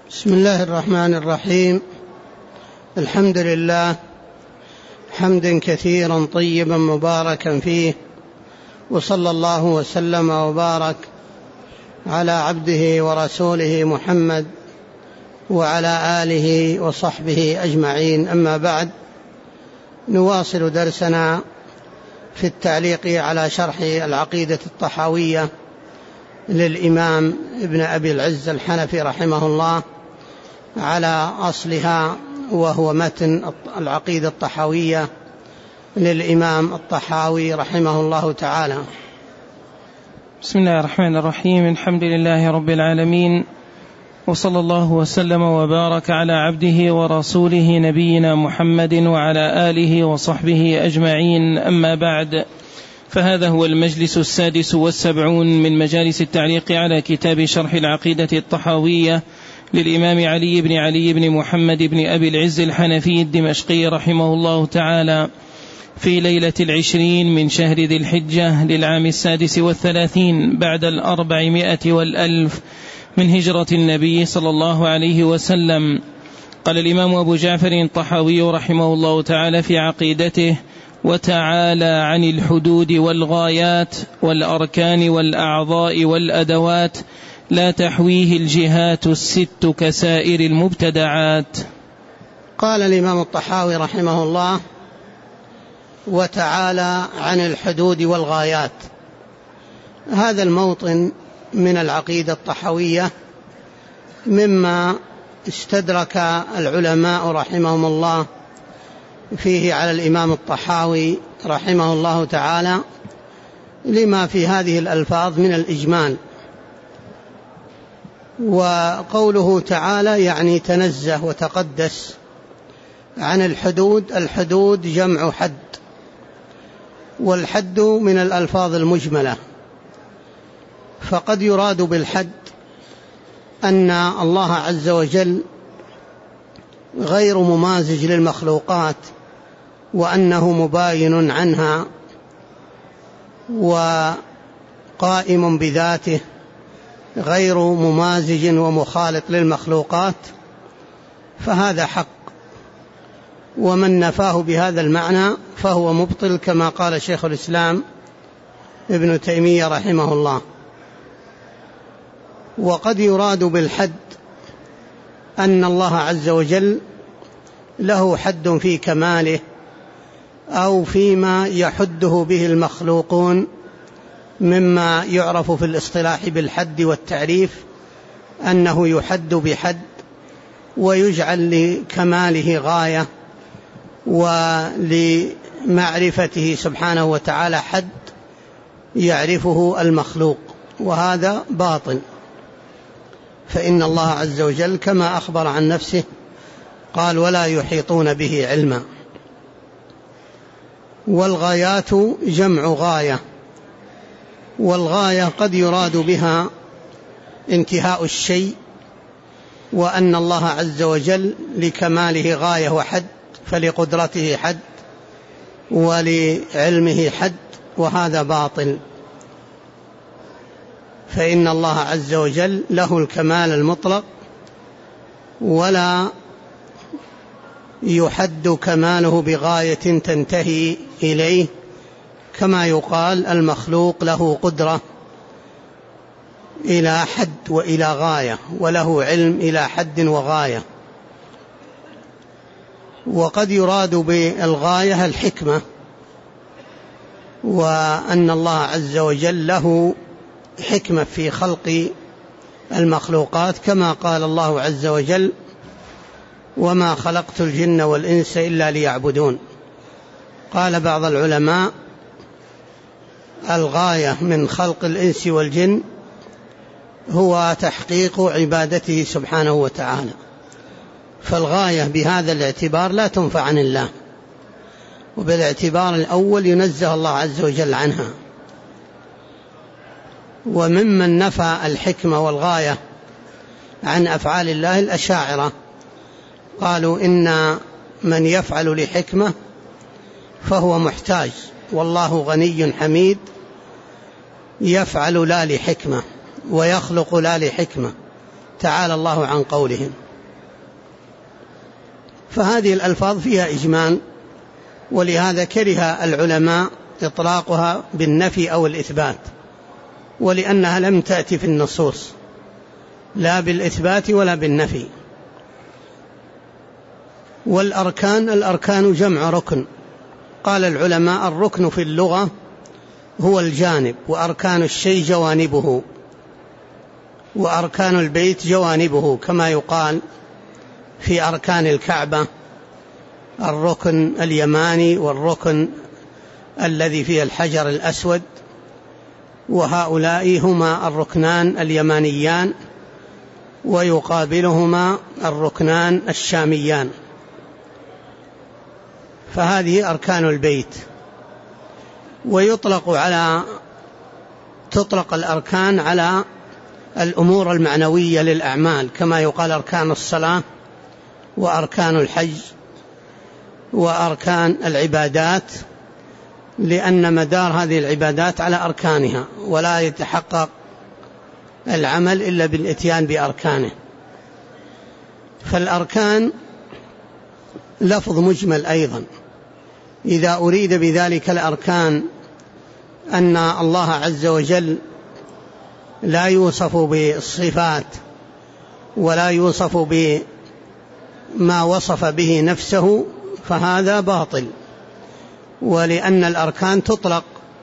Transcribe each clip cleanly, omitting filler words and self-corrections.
بسم الله الرحمن الرحيم. الحمد لله حمدا كثيرا طيبا مباركا فيه، وصلى الله وسلم وبارك على عبده ورسوله محمد وعلى آله وصحبه أجمعين. أما بعد، نواصل درسنا في التعليق على شرح العقيدة الطحاوية للإمام ابن أبي العز الحنفي رحمه الله على أصلها، وهو متن العقيدة الطحاوية للإمام الطحاوي رحمه الله تعالى. بسم الله الرحمن الرحيم. الحمد لله رب العالمين، وصلى الله وسلم وبارك على عبده ورسوله نبينا محمد وعلى آله وصحبه أجمعين. أما بعد، فهذا هو المجلس 76 من مجالس التعليق على كتاب شرح العقيدة الطحاوية للإمام علي بن محمد بن أبي العز الحنفي الدمشقي رحمه الله تعالى، في ليلة 20 من شهر ذي الحجة للعام 36 بعد 400 والألف من هجرة النبي صلى الله عليه وسلم. قال الإمام أبو جعفر الطحاوي رحمه الله تعالى في عقيدته: وتعالى عن الحدود والغايات والأركان والأعضاء والأدوات، لا تحويه الجهات الست كسائر المبتدعات. قال الإمام الطحاوي رحمه الله: وتعالى عن الحدود والغايات. هذا الموطن من العقيدة الطحاوية مما استدرك العلماء رحمهم الله فيه على الإمام الطحاوي رحمه الله تعالى، لما في هذه الألفاظ من الإجمال. وقوله تعالى يعني تنزه وتقدس عن الحدود. الحدود جمع حد، والحد من الألفاظ المجملة، فقد يراد بالحد أن الله عز وجل غير ممازج للمخلوقات، وأنه مباين عنها وقائم بذاته، غير ممازج ومخالط للمخلوقات، فهذا حق. ومن نفاه بهذا المعنى فهو مبطل، كما قال شيخ الإسلام ابن تيمية رحمه الله. وقد يراد بالحد أن الله عز وجل له حد في كماله، أو فيما يحده به المخلوقون مما يعرف في الاصطلاح بالحد والتعريف، أنه يحد بحد ويجعل لكماله غاية، ولمعرفته سبحانه وتعالى حد يعرفه المخلوق، وهذا باطل. فإن الله عز وجل كما أخبر عن نفسه قال: ولا يحيطون به علما. والغايات جمع غاية، والغاية قد يراد بها انتهاء الشيء، وأن الله عز وجل لكماله غاية وحد، فلقدرته حد ولعلمه حد، وهذا باطل. فإن الله عز وجل له الكمال المطلق، ولا يحد كماله بغاية تنتهي إليه، كما يقال المخلوق له قدرة إلى حد وإلى غاية، وله علم إلى حد وغاية. وقد يراد بالغاية الحكمة، وأن الله عز وجل له حكمة في خلق المخلوقات، كما قال الله عز وجل: وما خلقت الجن والإنس إلا ليعبدون. قال بعض العلماء: الغاية من خلق الإنس والجن هو تحقيق عبادته سبحانه وتعالى، فالغاية بهذا الاعتبار لا تنفع عن الله، وبالاعتبار الأول ينزه الله عز وجل عنها. وممن نفى الحكمة والغاية عن أفعال الله الأشاعرة، قالوا: إن من يفعل لحكمة فهو محتاج، والله غني حميد، يفعل لا لحكمة ويخلق لا لحكمة، تعالى الله عن قولهم. فهذه الألفاظ فيها إجمال، ولهذا كره العلماء إطلاقها بالنفي أو الإثبات، ولأنها لم تأتي في النصوص لا بالإثبات ولا بالنفي. الأركان جمع ركن. قال العلماء الركن في اللغة هو الجانب، وأركان الشيء جوانبه، وأركان البيت جوانبه، كما يقال في أركان الكعبة الركن اليماني والركن الذي فيه الحجر الأسود، وهؤلاء هما الركنان اليمانيان، ويقابلهما الركنان الشاميان. فهذه أركان البيت. تطلق الأركان على الأمور المعنوية للأعمال، كما يقال أركان الصلاة وأركان الحج وأركان العبادات، لأن مدار هذه العبادات على أركانها، ولا يتحقق العمل إلا بالإتيان بأركانه. فالأركان لفظ مجمل أيضا، إذا أريد بذلك الأركان أن الله عز وجل لا يوصف بالصفات ولا يوصف بما وصف به نفسه، فهذا باطل. ولأن الأركان تطلق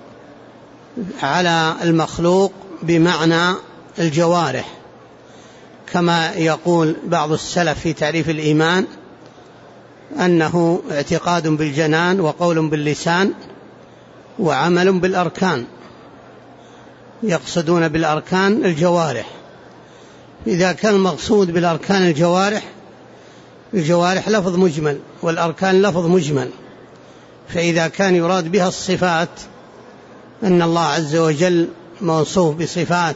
على المخلوق بمعنى الجوارح، كما يقول بعض السلف في تعريف الإيمان أنه اعتقاد بالجنان وقول باللسان وعمل بالأركان، يقصدون بالأركان الجوارح. إذا كان المقصود بالأركان الجوارح لفظ مجمل، والأركان لفظ مجمل، فإذا كان يراد بها الصفات أن الله عز وجل موصوف بصفات،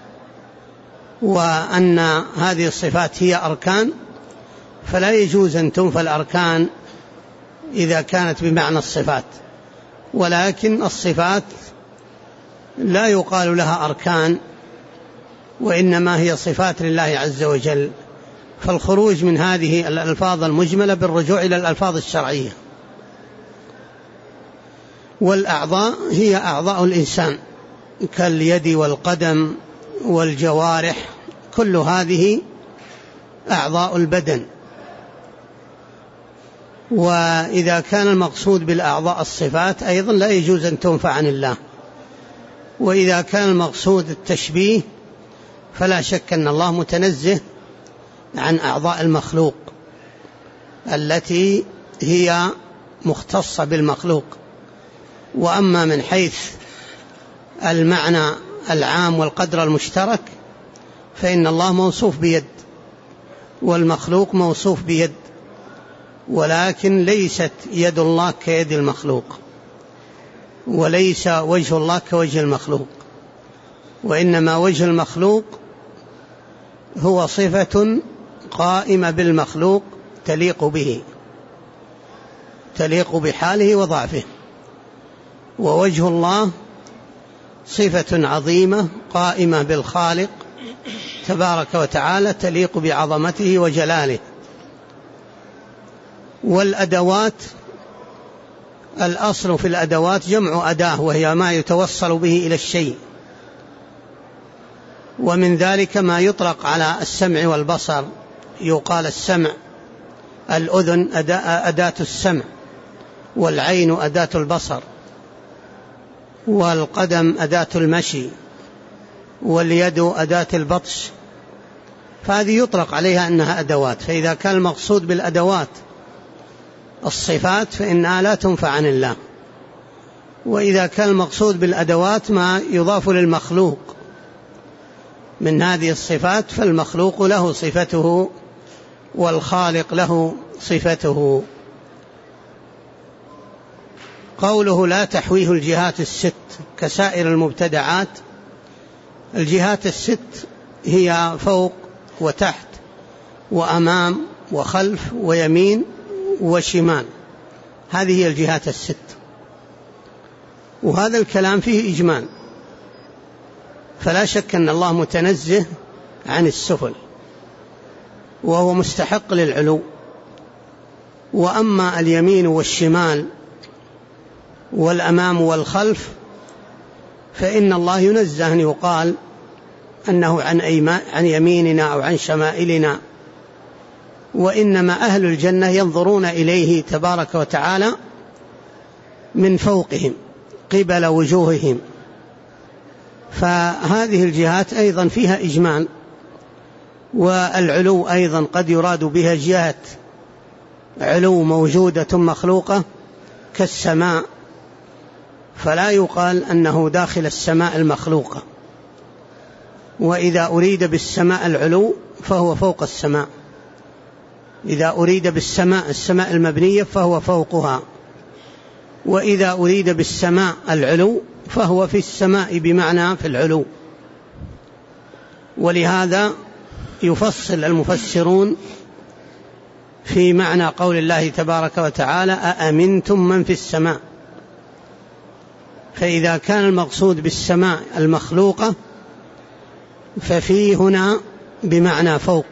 وأن هذه الصفات هي أركان، فلا يجوز أن تنفى الأركان إذا كانت بمعنى الصفات. ولكن الصفات لا يقال لها أركان، وإنما هي صفات لله عز وجل. فالخروج من هذه الألفاظ المجملة بالرجوع إلى الألفاظ الشرعية. والأعضاء هي أعضاء الإنسان كاليد والقدم والجوارح، كل هذه أعضاء البدن. وإذا كان المقصود بالأعضاء الصفات أيضا لا يجوز أن تنفع عن الله. وإذا كان المقصود التشبيه فلا شك أن الله متنزه عن أعضاء المخلوق التي هي مختصة بالمخلوق. وأما من حيث المعنى العام والقدر المشترك فإن الله موصوف بيد والمخلوق موصوف بيد، ولكن ليست يد الله كيد المخلوق، وليس وجه الله كوجه المخلوق، وإنما وجه المخلوق هو صفة قائمة بالمخلوق تليق به، تليق بحاله وضعفه. ووجه الله صفة عظيمة قائمة بالخالق تبارك وتعالى تليق بعظمته وجلاله. والأدوات، الأصل في الأدوات جمع أداة، وهي ما يتوصل به إلى الشيء. ومن ذلك ما يطلق على السمع والبصر، يقال السمع، الأذن أداة السمع، والعين أداة البصر، والقدم أداة المشي، واليد أداة البطش. فهذه يطلق عليها أنها أدوات. فإذا كان المقصود بالأدوات الصفات فإنها لا تنفع عن الله. وإذا كان المقصود بالأدوات ما يضاف للمخلوق من هذه الصفات فالمخلوق له صفته والخالق له صفته. قوله لا تحويه الجهات الست كسائر المبتدعات، الجهات الست هي فوق وتحت وأمام وخلف ويمين وشمال، هذه هي الجهات الست. وهذا الكلام فيه إجمال، فلا شك أن الله متنزه عن السفل، وهو مستحق للعلو. وأما اليمين والشمال والأمام والخلف فإن الله ينزه أن يقال أنه عن يميننا أو عن شمائلنا، وإنما أهل الجنة ينظرون إليه تبارك وتعالى من فوقهم قبل وجوههم. فهذه الجهات أيضا فيها إجمال. والعلو أيضا قد يراد بها جهات علو موجودة مخلوقة كالسماء، فلا يقال أنه داخل السماء المخلوقة. وإذا أريد بالسماء العلو فهو فوق السماء، إذا أريد بالسماء السماء المبنية فهو فوقها، وإذا أريد بالسماء العلو فهو في السماء بمعنى في العلو. ولهذا يفصل المفسرون في معنى قول الله تبارك وتعالى أأمنتم من في السماء. فإذا كان المقصود بالسماء المخلوقة ففي هنا بمعنى فوق،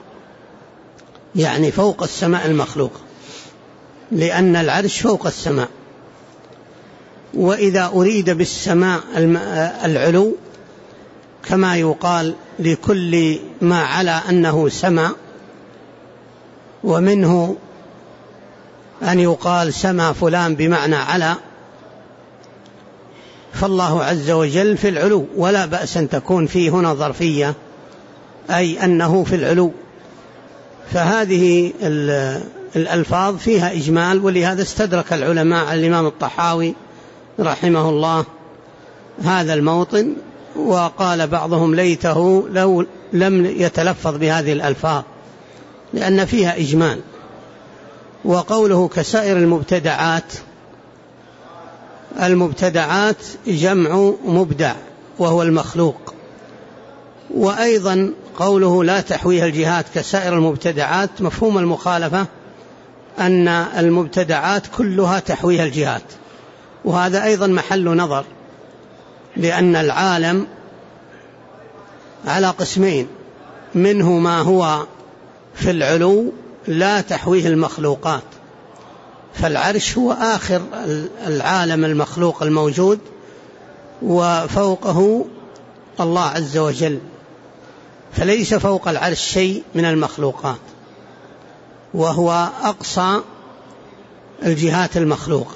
يعني فوق السماء المخلوقة، لأن العرش فوق السماء. وإذا أريد بالسماء العلو كما يقال لكل ما على أنه سماء، ومنه أن يقال سما فلان بمعنى على، فالله عز وجل في العلو، ولا بأس أن تكون فيه هنا ظرفية أي أنه في العلو. فهذه الألفاظ فيها إجمال، ولهذا استدرك العلماء الإمام الطحاوي رحمه الله هذا الموطن، وقال بعضهم ليته لو لم يتلفظ بهذه الألفاظ لأن فيها إجمال. وقوله كسائر المبتدعات، المبتدعات جمع مبدع وهو المخلوق. وأيضا قوله لا تحويها الجهات كسائر المبتدعات مفهوم المخالفة أن المبتدعات كلها تحويها الجهات، وهذا أيضا محل نظر، لأن العالم على قسمين، منه ما هو في العلو لا تحويه المخلوقات، فالعرش هو آخر العالم المخلوق الموجود، وفوقه الله عز وجل، فليس فوق العرش شيء من المخلوقات، وهو أقصى الجهات المخلوقة.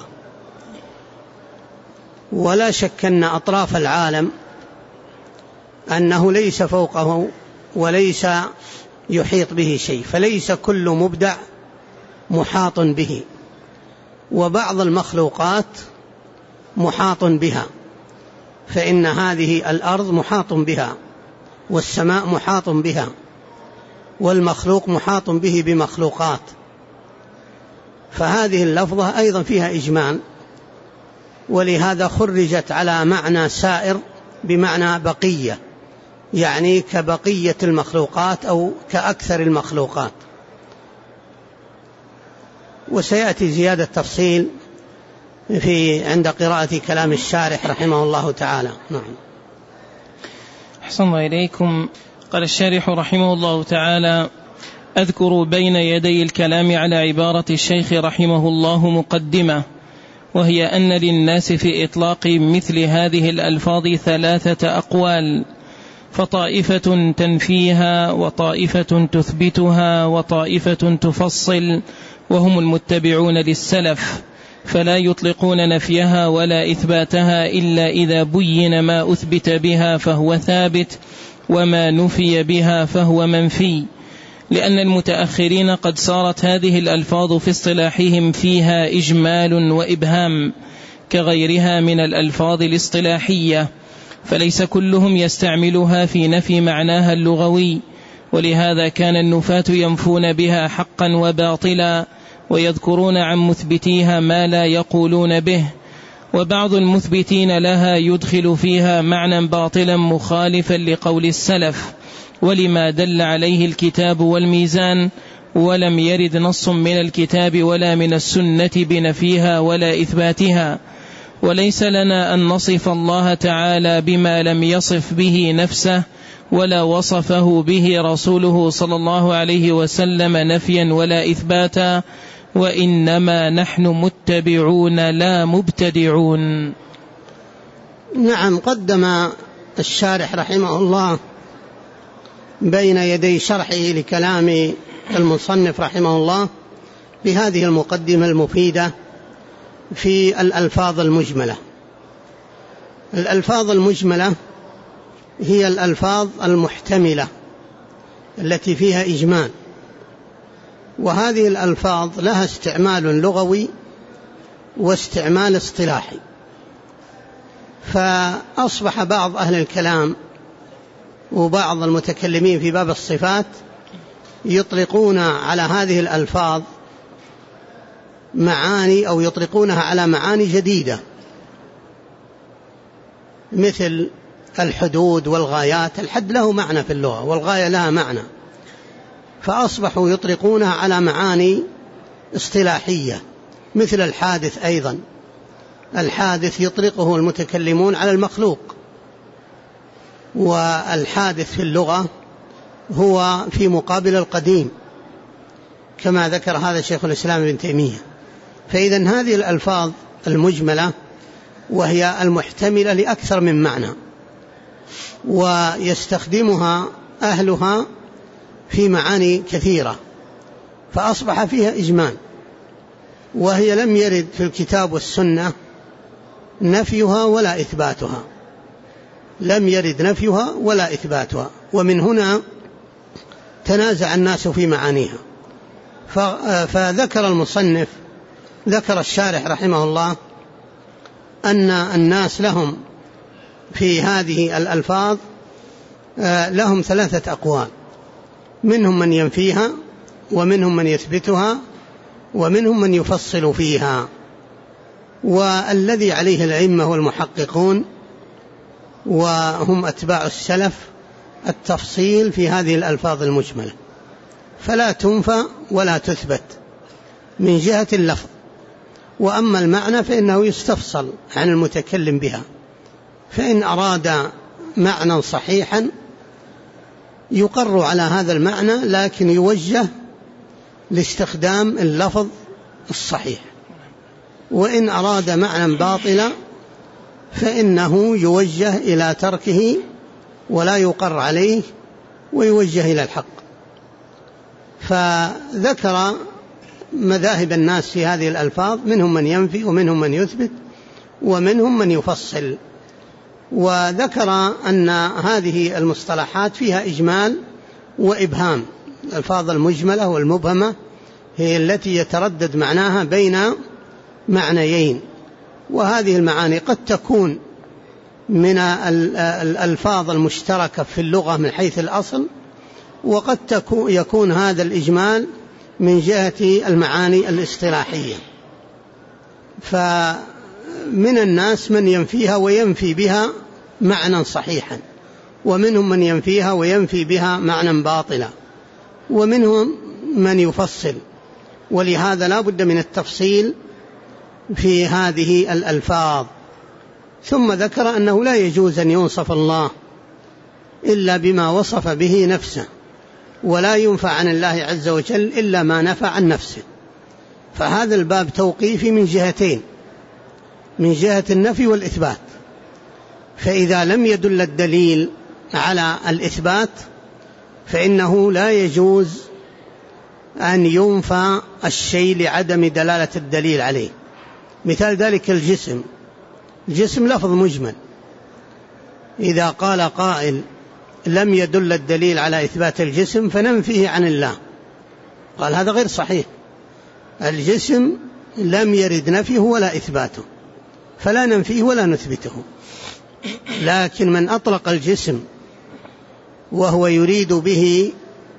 ولا شك أن أطراف العالم أنه ليس فوقه وليس يحيط به شيء، فليس كل مبدع محاط به، وبعض المخلوقات محاط بها، فإن هذه الأرض محاط بها، والسماء محاط بها، والمخلوق محاط به بمخلوقات. فهذه اللفظة أيضا فيها إجمال، ولهذا خرجت على معنى سائر بمعنى بقية، يعني كبقية المخلوقات أو كأكثر المخلوقات. وسيأتي زيادة تفصيل عند قراءة كلام الشارح رحمه الله تعالى. نعم. أحسن الله إليكم. قال الشارح رحمه الله تعالى: أذكر بين يدي الكلام على عبارة الشيخ رحمه الله مقدمة، وهي أن للناس في إطلاق مثل هذه الألفاظ 3 أقوال، فطائفة تنفيها، وطائفة تثبتها، وطائفة تفصل، وهم المتبعون للسلف، فلا يطلقون نفيها ولا إثباتها إلا إذا بين ما أثبت بها فهو ثابت، وما نفي بها فهو منفي، لأن المتأخرين قد صارت هذه الألفاظ في اصطلاحهم فيها إجمال وإبهام كغيرها من الألفاظ الاصطلاحية، فليس كلهم يستعملها في نفي معناها اللغوي، ولهذا كان النفاة ينفون بها حقا وباطلا، ويذكرون عن مثبتيها ما لا يقولون به، وبعض المثبتين لها يدخل فيها معنى باطلا مخالفا لقول السلف ولما دل عليه الكتاب والميزان، ولم يرد نص من الكتاب ولا من السنة بنفيها ولا إثباتها. وليس لنا أن نصف الله تعالى بما لم يصف به نفسه ولا وصفه به رسوله صلى الله عليه وسلم نفيا ولا إثباتا، وإنما نحن متبعون لا مبتدعون. نعم، قدم الشارح رحمه الله بين يدي شرحه لكلام المصنف رحمه الله بهذه المقدمة المفيدة في الألفاظ المجملة. الألفاظ المجملة هي الألفاظ المحتملة التي فيها إجمال، وهذه الألفاظ لها استعمال لغوي واستعمال اصطلاحي. فأصبح بعض أهل الكلام وبعض المتكلمين في باب الصفات يطلقون على هذه الألفاظ معاني، أو يطلقونها على معاني جديدة، مثل الحدود والغايات. الحد له معنى في اللغة والغاية لها معنى، فأصبحوا يطلقونها على معاني اصطلاحية، مثل الحادث أيضا. الحادث يطلقه المتكلمون على المخلوق، والحادث في اللغة هو في مقابل القديم، كما ذكر هذا شيخ الإسلام ابن تيمية. فإذا هذه الألفاظ المجملة وهي المحتملة لأكثر من معنى، ويستخدمها أهلها في معاني كثيرة، فأصبح فيها إجمال، وهي لم يرد في الكتاب والسنة نفيها ولا إثباتها، لم يرد نفيها ولا إثباتها. ومن هنا تنازع الناس في معانيها. فذكر المصنف، ذكر الشارح رحمه الله أن الناس لهم في هذه الألفاظ لهم 3 أقوال، منهم من ينفيها، ومنهم من يثبتها، ومنهم من يفصل فيها. والذي عليه الأئمة والمحققون وهم أتباع السلف التفصيل في هذه الألفاظ المجملة، فلا تنفى ولا تثبت من جهة اللفظ، وأما المعنى فإنه يستفصل عن المتكلم بها. فإن أراد معنى صحيحا يقر على هذا المعنى، لكن يوجه لاستخدام اللفظ الصحيح. وإن أراد معنى باطلا فإنه يوجه إلى تركه ولا يقر عليه، ويوجه إلى الحق. فذكر مذاهب الناس في هذه الألفاظ، منهم من ينفي ومنهم من يثبت ومنهم من يفصل. وذكر أن هذه المصطلحات فيها إجمال وإبهام. الألفاظ المجملة والمبهمة هي التي يتردد معناها بين معنيين، وهذه المعاني قد تكون من الألفاظ المشتركة في اللغة من حيث الأصل، وقد يكون هذا الإجمال من جهة المعاني الاصطلاحية. فمن الناس من ينفيها وينفي بها معنى صحيحا، ومنهم من ينفيها وينفي بها معنى باطلا، ومنهم من يفصل. ولهذا لا بد من التفصيل في هذه الألفاظ. ثم ذكر أنه لا يجوز أن يوصف الله إلا بما وصف به نفسه، ولا ينفع عن الله عز وجل إلا ما نفع عن نفسه. فهذا الباب توقيفي من جهتين، من جهة النفي والإثبات. فإذا لم يدل الدليل على الإثبات فإنه لا يجوز أن ينفى الشيء لعدم دلالة الدليل عليه. مثال ذلك الجسم. الجسم لفظ مجمل، إذا قال قائل لم يدل الدليل على إثبات الجسم فننفيه عن الله، قال هذا غير صحيح. الجسم لم يرد نفيه ولا إثباته، فلا ننفيه ولا نثبته. لكن من أطلق الجسم وهو يريد به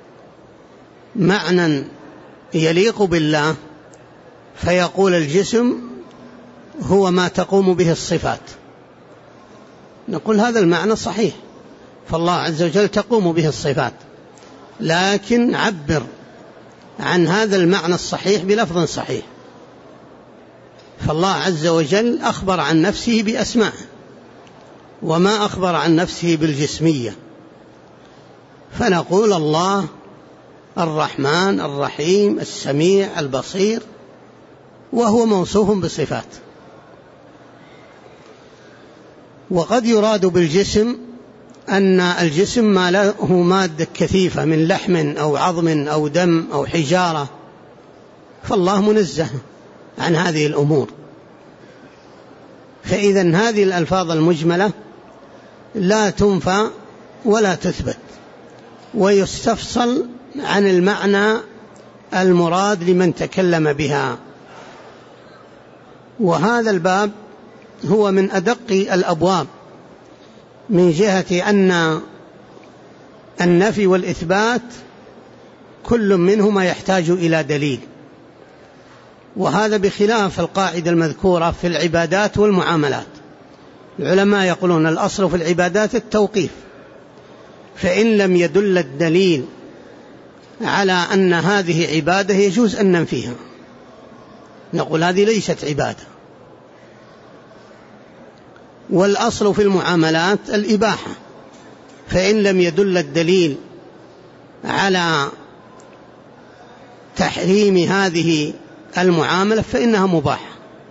معنى يليق بالله فيقول الجسم هو ما تقوم به الصفات، نقول هذا المعنى صحيح، فالله عز وجل تقوم به الصفات، لكن عبر عن هذا المعنى الصحيح بلفظ صحيح. فالله عز وجل أخبر عن نفسه بأسماء، وما أخبر عن نفسه بالجسمية. فنقول الله الرحمن الرحيم السميع البصير، وهو موصوف بصفات. وقد يراد بالجسم أن الجسم ما له مادة كثيفة من لحم أو عظم أو دم أو حجارة، فالله منزه عن هذه الأمور. فإذا هذه الألفاظ المجملة لا تنفى ولا تثبت، ويستفصل عن المعنى المراد لمن تكلم بها. وهذا الباب هو من أدق الأبواب من جهة أن النفي والإثبات كل منهما يحتاج إلى دليل، وهذا بخلاف القاعدة المذكورة في العبادات والمعاملات. العلماء يقولون الأصل في العبادات التوقيف، فإن لم يدل الدليل على أن هذه عبادة يجوز أن ننفيها، نقول هذه ليست عبادة. والأصل في المعاملات الإباحة، فإن لم يدل الدليل على تحريم هذه المعاملة فإنها مباحة.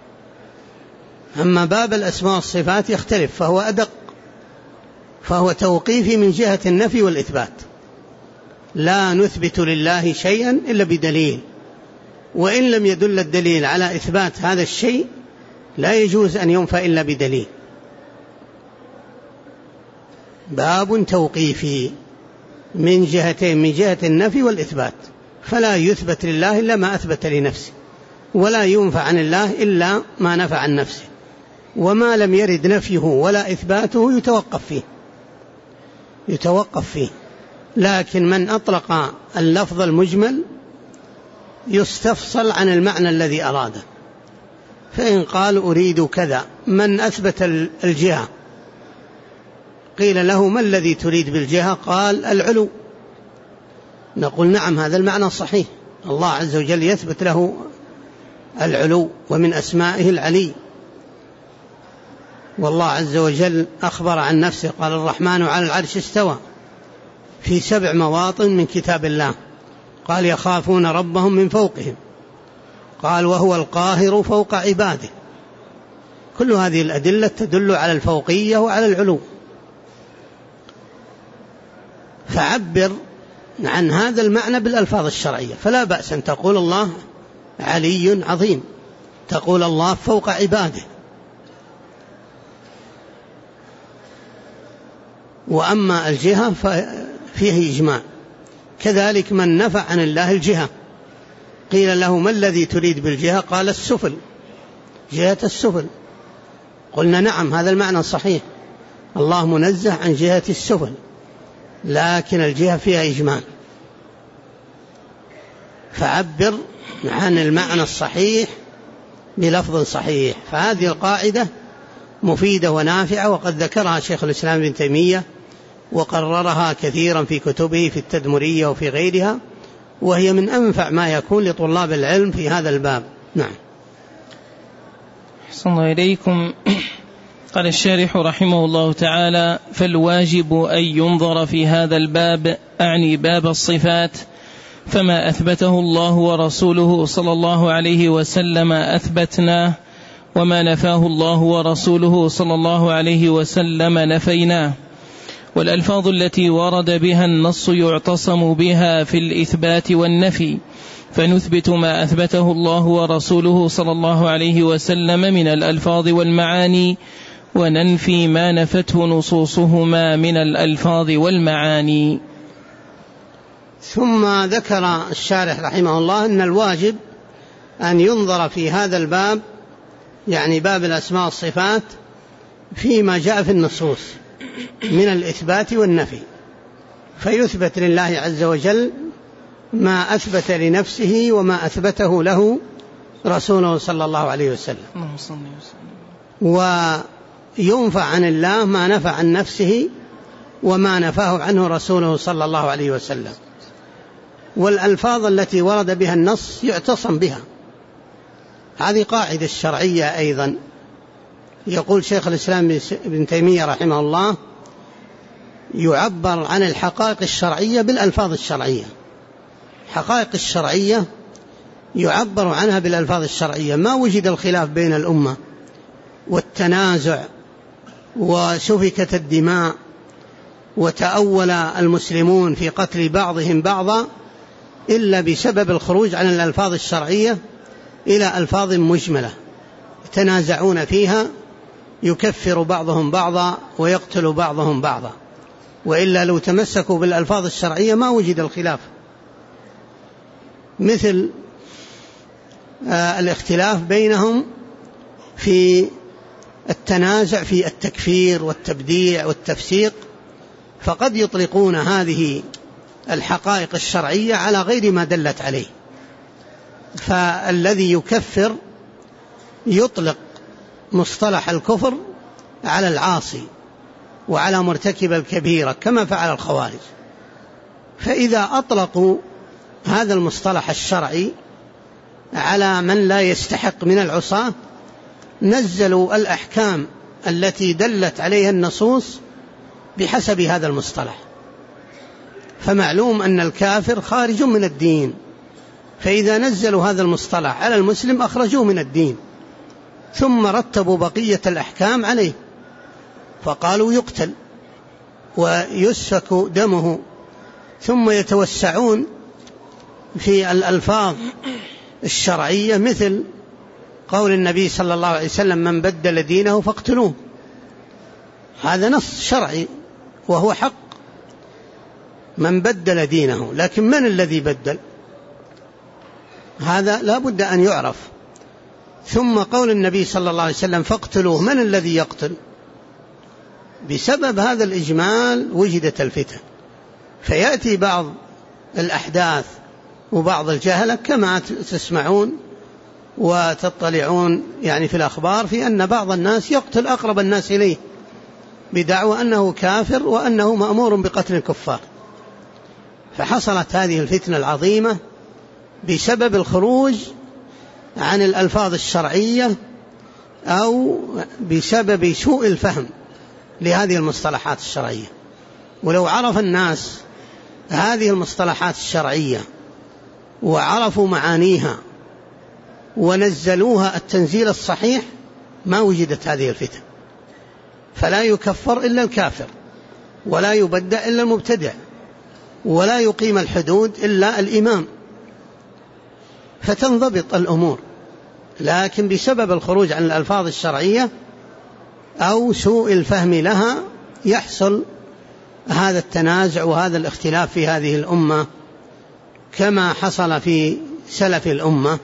أما باب الأسماء والصفات يختلف، فهو أدق، فهو توقيفي من جهة النفي والإثبات، لا نثبت لله شيئا إلا بدليل، وإن لم يدل الدليل على إثبات هذا الشيء لا يجوز أن ينفى إلا بدليل. باب توقيفي من جهتين، من جهة النفي والإثبات، فلا يثبت لله إلا ما أثبت لنفسه، ولا ينفى عن الله إلا ما نفى عن نفسه، وما لم يرد نفيه ولا إثباته يتوقف فيه. لكن من أطلق اللفظ المجمل يستفصل عن المعنى الذي أراده. فإن قال أريد كذا، من أثبت الجهة قيل له ما الذي تريد بالجهة؟ قال العلو، نقول نعم هذا المعنى صحيح، الله عز وجل يثبت له العلو، ومن أسمائه العلي. والله عز وجل أخبر عن نفسه قال الرحمن على العرش استوى في 7 مواطن من كتاب الله، قال يخافون ربهم من فوقهم، قال وهو القاهر فوق عباده. كل هذه الأدلة تدل على الفوقية وعلى العلو. فعبر عن هذا المعنى بالألفاظ الشرعية، فلا بأس أن تقول الله علي عظيم، تقول الله فوق عباده. وأما الجهة ففيه إجماع. كذلك من نفى عن الله الجهة قيل له ما الذي تريد بالجهة؟ قال السفل، جهة السفل. قلنا نعم هذا المعنى صحيح، الله منزه عن جهة السفل، لكن الجهة فيها إجماع. فعبر عن المعنى الصحيح بلفظ صحيح. فهذه القاعدة مفيدة ونافعة، وقد ذكرها شيخ الإسلام ابن تيمية وقررها كثيرا في كتبه في التدمرية وفي غيرها، وهي من أنفع ما يكون لطلاب العلم في هذا الباب. نعم. أحسن الله إليكم. قال الشارح رحمه الله تعالى: فالواجب أن ينظر في هذا الباب، أعني باب الصفات، فما أثبته الله ورسوله صلى الله عليه وسلم أثبتناه، وما نفاه الله ورسوله صلى الله عليه وسلم نفيناه. والألفاظ التي ورد بها النص يعتصم بها في الإثبات والنفي، فنثبت ما أثبته الله ورسوله صلى الله عليه وسلم من الألفاظ والمعاني، وننفي ما نفته نصوصهما من الألفاظ والمعاني. ثم ذكر الشارح رحمه الله أن الواجب أن ينظر في هذا الباب، يعني باب الأسماء والصفات، فيما جاء في النصوص من الإثبات والنفي، فيثبت لله عز وجل ما أثبت لنفسه وما أثبته له رسوله صلى الله عليه وسلم، وينفى عن الله ما نفى عن نفسه وما نفاه عنه رسوله صلى الله عليه وسلم. والألفاظ التي ورد بها النص يعتصم بها، هذه قاعدة الشرعية أيضا. يقول شيخ الإسلام ابن تيمية رحمه الله: يعبر عن الحقائق الشرعية بالألفاظ الشرعية. حقائق الشرعية يعبر عنها بالألفاظ الشرعية. ما وجد الخلاف بين الأمة والتنازع وسفكت الدماء وتأول المسلمون في قتل بعضهم بعضا إلا بسبب الخروج عن الألفاظ الشرعية إلى ألفاظ مجملة يتنازعون فيها، يكفر بعضهم بعضا ويقتل بعضهم بعضا. وإلا لو تمسكوا بالألفاظ الشرعية ما وجد الخلاف، مثل الاختلاف بينهم في التنازع في التكفير والتبديع والتفسيق، فقد يطلقون هذه الحقائق الشرعية على غير ما دلت عليه. فالذي يكفر يطلق مصطلح الكفر على العاصي وعلى مرتكب الكبيرة كما فعل الخوارج. فإذا أطلقوا هذا المصطلح الشرعي على من لا يستحق من العصاة نزلوا الأحكام التي دلت عليها النصوص بحسب هذا المصطلح. فمعلوم أن الكافر خارج من الدين، فإذا نزلوا هذا المصطلح على المسلم أخرجوه من الدين، ثم رتبوا بقية الأحكام عليه فقالوا يقتل ويسفك دمه، ثم يتوسعون في الألفاظ الشرعية مثل قول النبي صلى الله عليه وسلم من بدل دينه فاقتلوه. هذا نص شرعي وهو حق، من بدل دينه، لكن من الذي بدل؟ هذا لا بد أن يعرف. ثم قول النبي صلى الله عليه وسلم فاقتلوه، من الذي يقتل؟ بسبب هذا الإجمال وجدت الفتن، فيأتي بعض الأحداث وبعض الجهلة كما تسمعون وتطلعون يعني في الأخبار في أن بعض الناس يقتل أقرب الناس إليه بدعوى أنه كافر وأنه مأمور بقتل الكفار. فحصلت هذه الفتنة العظيمة بسبب الخروج عن الألفاظ الشرعية أو بسبب سوء الفهم لهذه المصطلحات الشرعية. ولو عرف الناس هذه المصطلحات الشرعية وعرفوا معانيها ونزلوها التنزيل الصحيح ما وجدت هذه الفتن. فلا يكفر إلا الكافر، ولا يبدع إلا المبتدع، ولا يقيم الحدود إلا الإمام، فتنضبط الأمور. لكن بسبب الخروج عن الألفاظ الشرعية أو سوء الفهم لها يحصل هذا التنازع وهذا الاختلاف في هذه الأمة كما حصل في سلف الأمة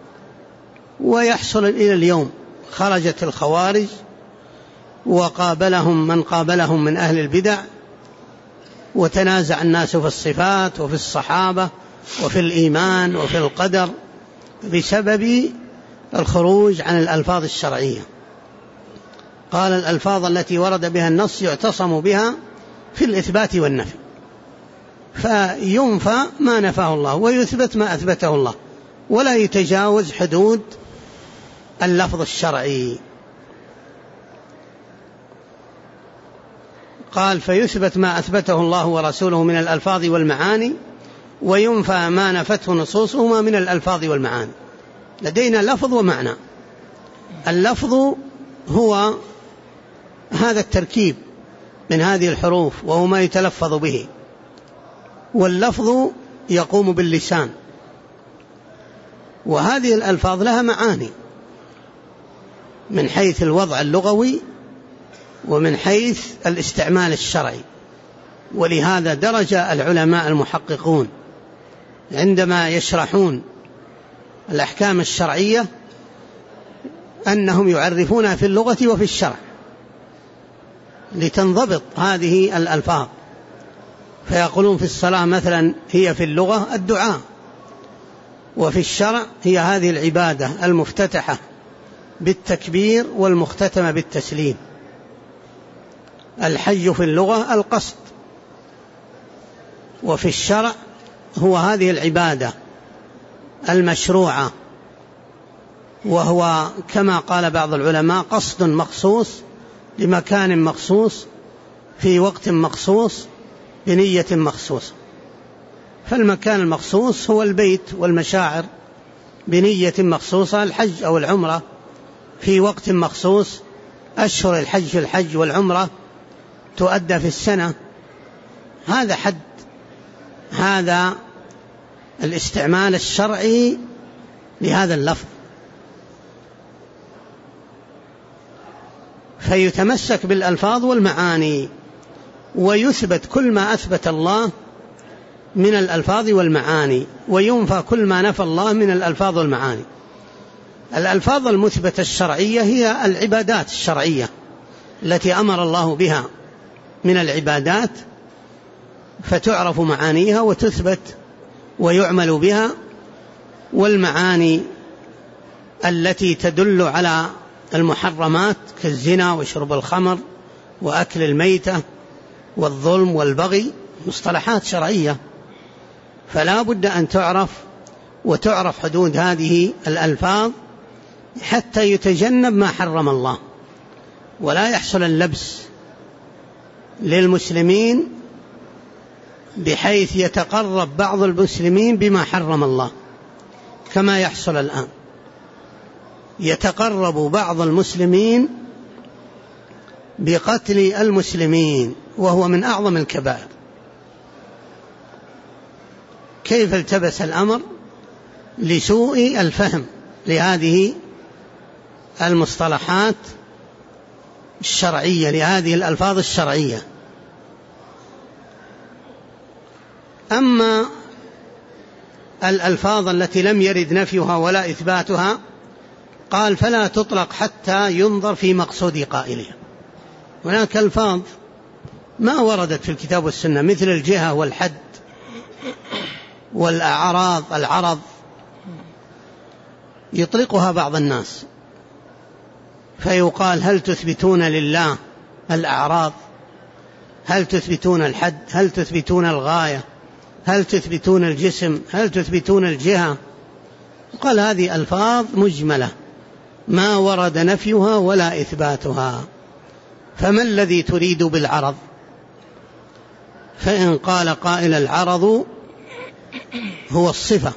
ويحصل إلى اليوم. خرجت الخوارج وقابلهم من قابلهم من أهل البدع، وتنازع الناس في الصفات وفي الصحابة وفي الإيمان وفي القدر بسبب الخروج عن الألفاظ الشرعية. قال الألفاظ التي ورد بها النص يعتصم بها في الإثبات والنفي، فينفى ما نفاه الله ويثبت ما أثبته الله، ولا يتجاوز حدود اللفظ الشرعي. قال فيثبت ما أثبته الله ورسوله من الألفاظ والمعاني، وينفى ما نفته نصوصهما من الألفاظ والمعاني. لدينا لفظ ومعنى. اللفظ هو هذا التركيب من هذه الحروف وهو ما يتلفظ به، واللفظ يقوم باللسان. وهذه الألفاظ لها معاني من حيث الوضع اللغوي ومن حيث الاستعمال الشرعي. ولهذا درج العلماء المحققون عندما يشرحون الأحكام الشرعية أنهم يعرفونها في اللغة وفي الشرع لتنضبط هذه الألفاظ. فيقولون في الصلاة مثلا هي في اللغة الدعاء، وفي الشرع هي هذه العبادة المفتتحة بالتكبير والمختتمة بالتسليم. الحج في اللغة القصد، وفي الشرع هو هذه العبادة المشروعة، وهو كما قال بعض العلماء قصد مخصوص لمكان مخصوص في وقت مخصوص بنية مخصوصة. فالمكان المخصوص هو البيت، والمشاعر بنية مخصوصة، الحج أو العمرة في وقت مخصوص. أشهر الحج والعمرة تؤدى في السنة. هذا حد، هذا الاستعمال الشرعي لهذا اللفظ. فيتمسك بالألفاظ والمعاني، ويثبت كل ما أثبت الله من الألفاظ والمعاني، وينفى كل ما نفى الله من الألفاظ والمعاني. الألفاظ المثبتة الشرعية هي العبادات الشرعية التي أمر الله بها من العبادات، فتعرف معانيها وتثبت ويعمل بها. والمعاني التي تدل على المحرمات كالزنا وشرب الخمر وأكل الميتة والظلم والبغي مصطلحات شرعية، فلا بد أن تعرف، وتعرف حدود هذه الألفاظ حتى يتجنب ما حرم الله، ولا يحصل اللبس للمسلمين بحيث يتقرب بعض المسلمين بما حرم الله، كما يحصل الآن. يتقرب بعض المسلمين بقتل المسلمين، وهو من أعظم الكبائر. كيف التبس الأمر؟ لسوء الفهم لهذه المصطلحات الشرعية، لهذه الألفاظ الشرعية. أما الألفاظ التي لم يرد نفيها ولا إثباتها، قال فلا تطلق حتى ينظر في مقصود قائلها. هناك ألفاظ ما وردت في الكتاب والسنة مثل الجهة والحد والأعراض، العرض يطلقها بعض الناس، فيقال هل تثبتون لله الأعراض؟ هل تثبتون الحد؟ هل تثبتون الغاية؟ هل تثبتون الجسم؟ هل تثبتون الجهة؟ قال هذه ألفاظ مجملة ما ورد نفيها ولا إثباتها. فما الذي تريد بالعرض؟ فإن قال قائل العرض هو الصفة،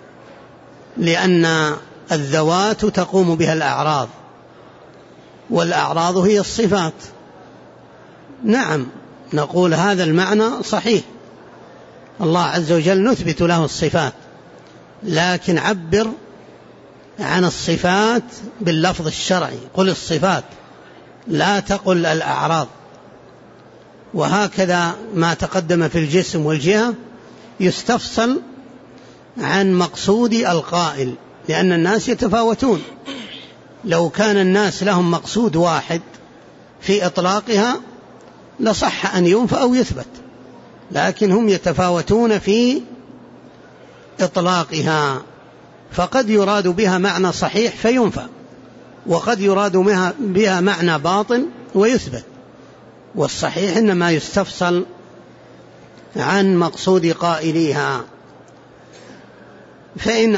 لأن الذوات تقوم بها الأعراض، والأعراض هي الصفات. نعم، نقول هذا المعنى صحيح، الله عز وجل نثبت له الصفات، لكن عبر عن الصفات باللفظ الشرعي، قل الصفات لا تقل الأعراض. وهكذا ما تقدم في الجسم والجهة يستفصل عن مقصود القائل، لأن الناس يتفاوتون. لو كان الناس لهم مقصود واحد في إطلاقها لصح أن ينفى أو يثبت، لكن هم يتفاوتون في إطلاقها، فقد يراد بها معنى صحيح فينفى، وقد يراد بها معنى باطل ويثبت. والصحيح إنما يستفصل عن مقصود قائليها. فإن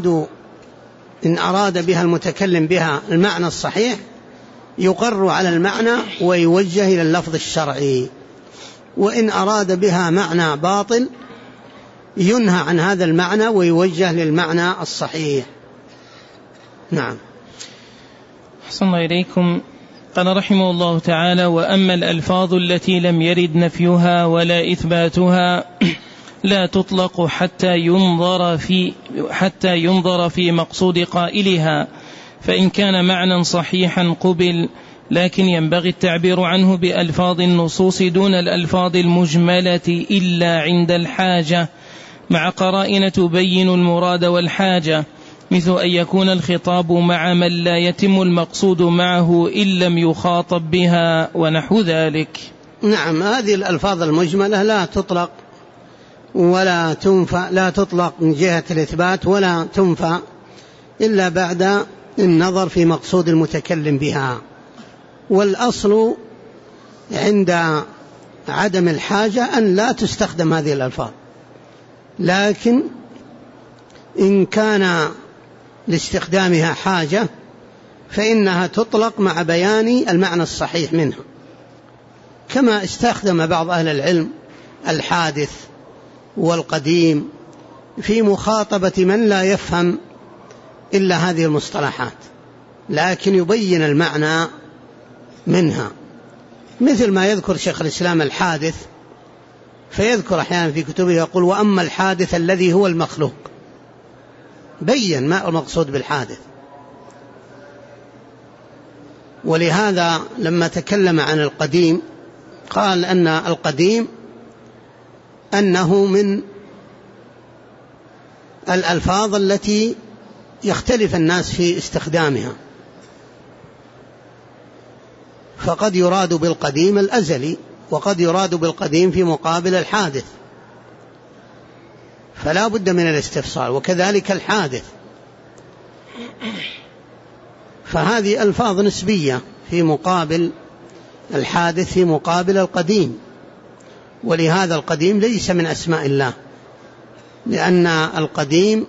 أراد بها المتكلم بها المعنى الصحيح يقر على المعنى ويوجه إلى اللفظ الشرعي، وإن أراد بها معنى باطل ينهى عن هذا المعنى ويوجه للمعنى الصحيح. نعم. أحسن الله إليكم. قال رحمه الله تعالى: وأما الألفاظ التي لم يرد نفيها ولا إثباتها لا تطلق حتى ينظر في مقصود قائلها، فإن كان معنى صحيحا قبل، لكن ينبغي التعبير عنه بألفاظ النصوص دون الألفاظ المجملة إلا عند الحاجة، مع قرائن تبين المراد والحاجة، مثل أن يكون الخطاب مع من لا يتم المقصود معه إن لم يخاطب بها ونحو ذلك. نعم، هذه الألفاظ المجملة لا تطلق ولا تنفى، لا تطلق من جهة الإثبات ولا تنفى إلا بعد النظر في مقصود المتكلم بها. والأصل عند عدم الحاجة أن لا تستخدم هذه الألفاظ، لكن إن كان لاستخدامها حاجة فإنها تطلق مع بيان المعنى الصحيح منها. كما استخدم بعض أهل العلم الحادث والقديم في مخاطبة من لا يفهم إلا هذه المصطلحات، لكن يبين المعنى منها، مثل ما يذكر شيخ الإسلام الحادث، فيذكر أحيانا في كتبه يقول وأما الحادث الذي هو المخلوق، بين ما المقصود بالحادث. ولهذا لما تكلم عن القديم قال أن القديم أنه من الألفاظ التي يختلف الناس في استخدامها، فقد يراد بالقديم الأزلي، وقد يراد بالقديم في مقابل الحادث، فلا بد من الاستفصال. وكذلك الحادث، فهذه ألفاظ نسبية في مقابل الحادث في مقابل القديم. ولهذا القديم ليس من أسماء الله، لأن القديم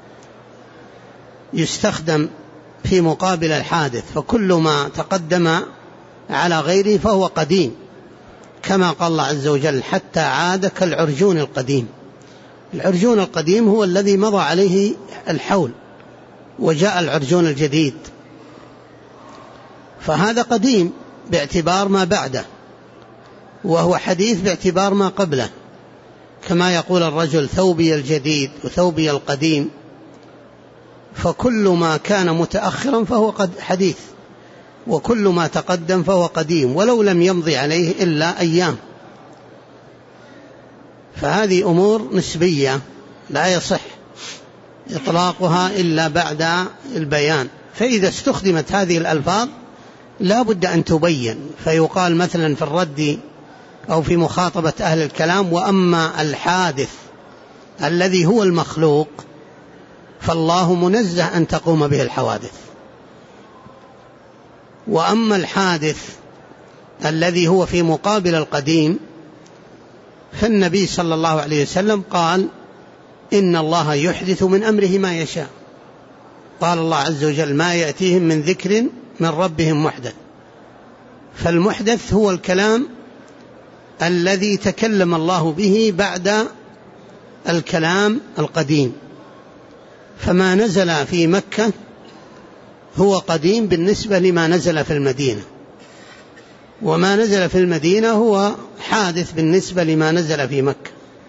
يستخدم في مقابل الحادث، فكل ما تقدم على غيره فهو قديم، كما قال الله عز وجل حتى عاد كالعرجون القديم. العرجون القديم هو الذي مضى عليه الحول وجاء العرجون الجديد، فهذا قديم باعتبار ما بعده، وهو حديث باعتبار ما قبله، كما يقول الرجل ثوبي الجديد وثوبي القديم، فكل ما كان متأخرا فهو حديث، وكل ما تقدم فهو قديم ولو لم يمضي عليه إلا أيام. فهذه أمور نسبية لا يصح إطلاقها إلا بعد البيان. فإذا استخدمت هذه الألفاظ لا بد أن تبين، فيقال مثلا في الرد أو في مخاطبة أهل الكلام وأما الحادث الذي هو المخلوق فالله منزه أن تقوم به الحوادث، وأما الحادث الذي هو في مقابل القديم فالنبي صلى الله عليه وسلم قال إن الله يحدث من أمره ما يشاء. قال الله عز وجل ما يأتيهم من ذكر من ربهم محدث، فالمحدث هو الكلام الذي تكلم الله به بعد الكلام القديم، فما نزل في مكة هو قديم بالنسبة لما نزل في المدينة، وما نزل في المدينة هو حادث بالنسبة لما نزل في مكة،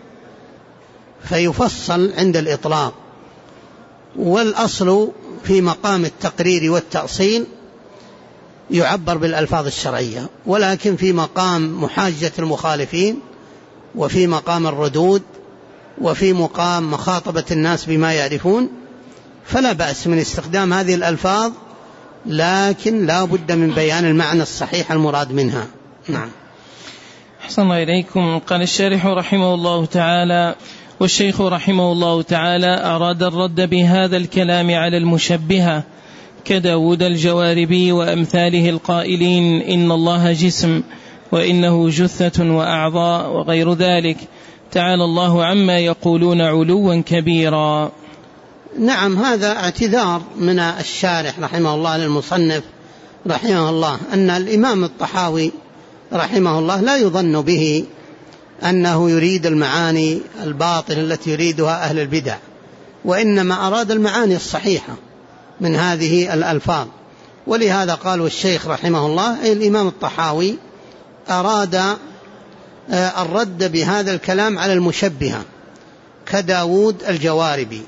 فيفصل عند الإطلاق. والأصل في مقام التقرير والتأصيل يعبر بالألفاظ الشرعية، ولكن في مقام محاجة المخالفين وفي مقام الردود وفي مقام مخاطبة الناس بما يعرفون فلا بأس من استخدام هذه الألفاظ، لكن لا بد من بيان المعنى الصحيح المراد منها. نعم. أحسن الله إليكم. قال الشارح رحمه الله تعالى: والشيخ رحمه الله تعالى أراد الرد بهذا الكلام على المشبهة كداود الجواربي وأمثاله القائلين إن الله جسم وإنه جثة وأعضاء وغير ذلك، تعالى الله عما يقولون علوا كبيرا. نعم، هذا اعتذار من الشارح رحمه الله للمصنف رحمه الله، أن الإمام الطحاوي رحمه الله لا يظن به أنه يريد المعاني الباطلة التي يريدها أهل البدع، وإنما أراد المعاني الصحيحة من هذه الألفاظ. ولهذا قالوا الشيخ رحمه الله الإمام الطحاوي أراد الرد بهذا الكلام على المشبهة كداود الجواربي.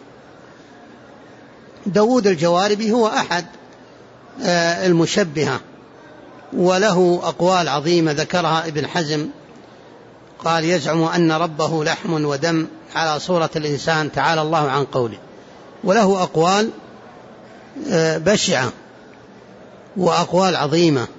داود الجواربي هو أحد المشبهة، وله أقوال عظيمة ذكرها ابن حزم، قال يزعم أن ربه لحم ودم على صورة الإنسان تعالى الله عن قوله، وله أقوال بشعة وأقوال عظيمة.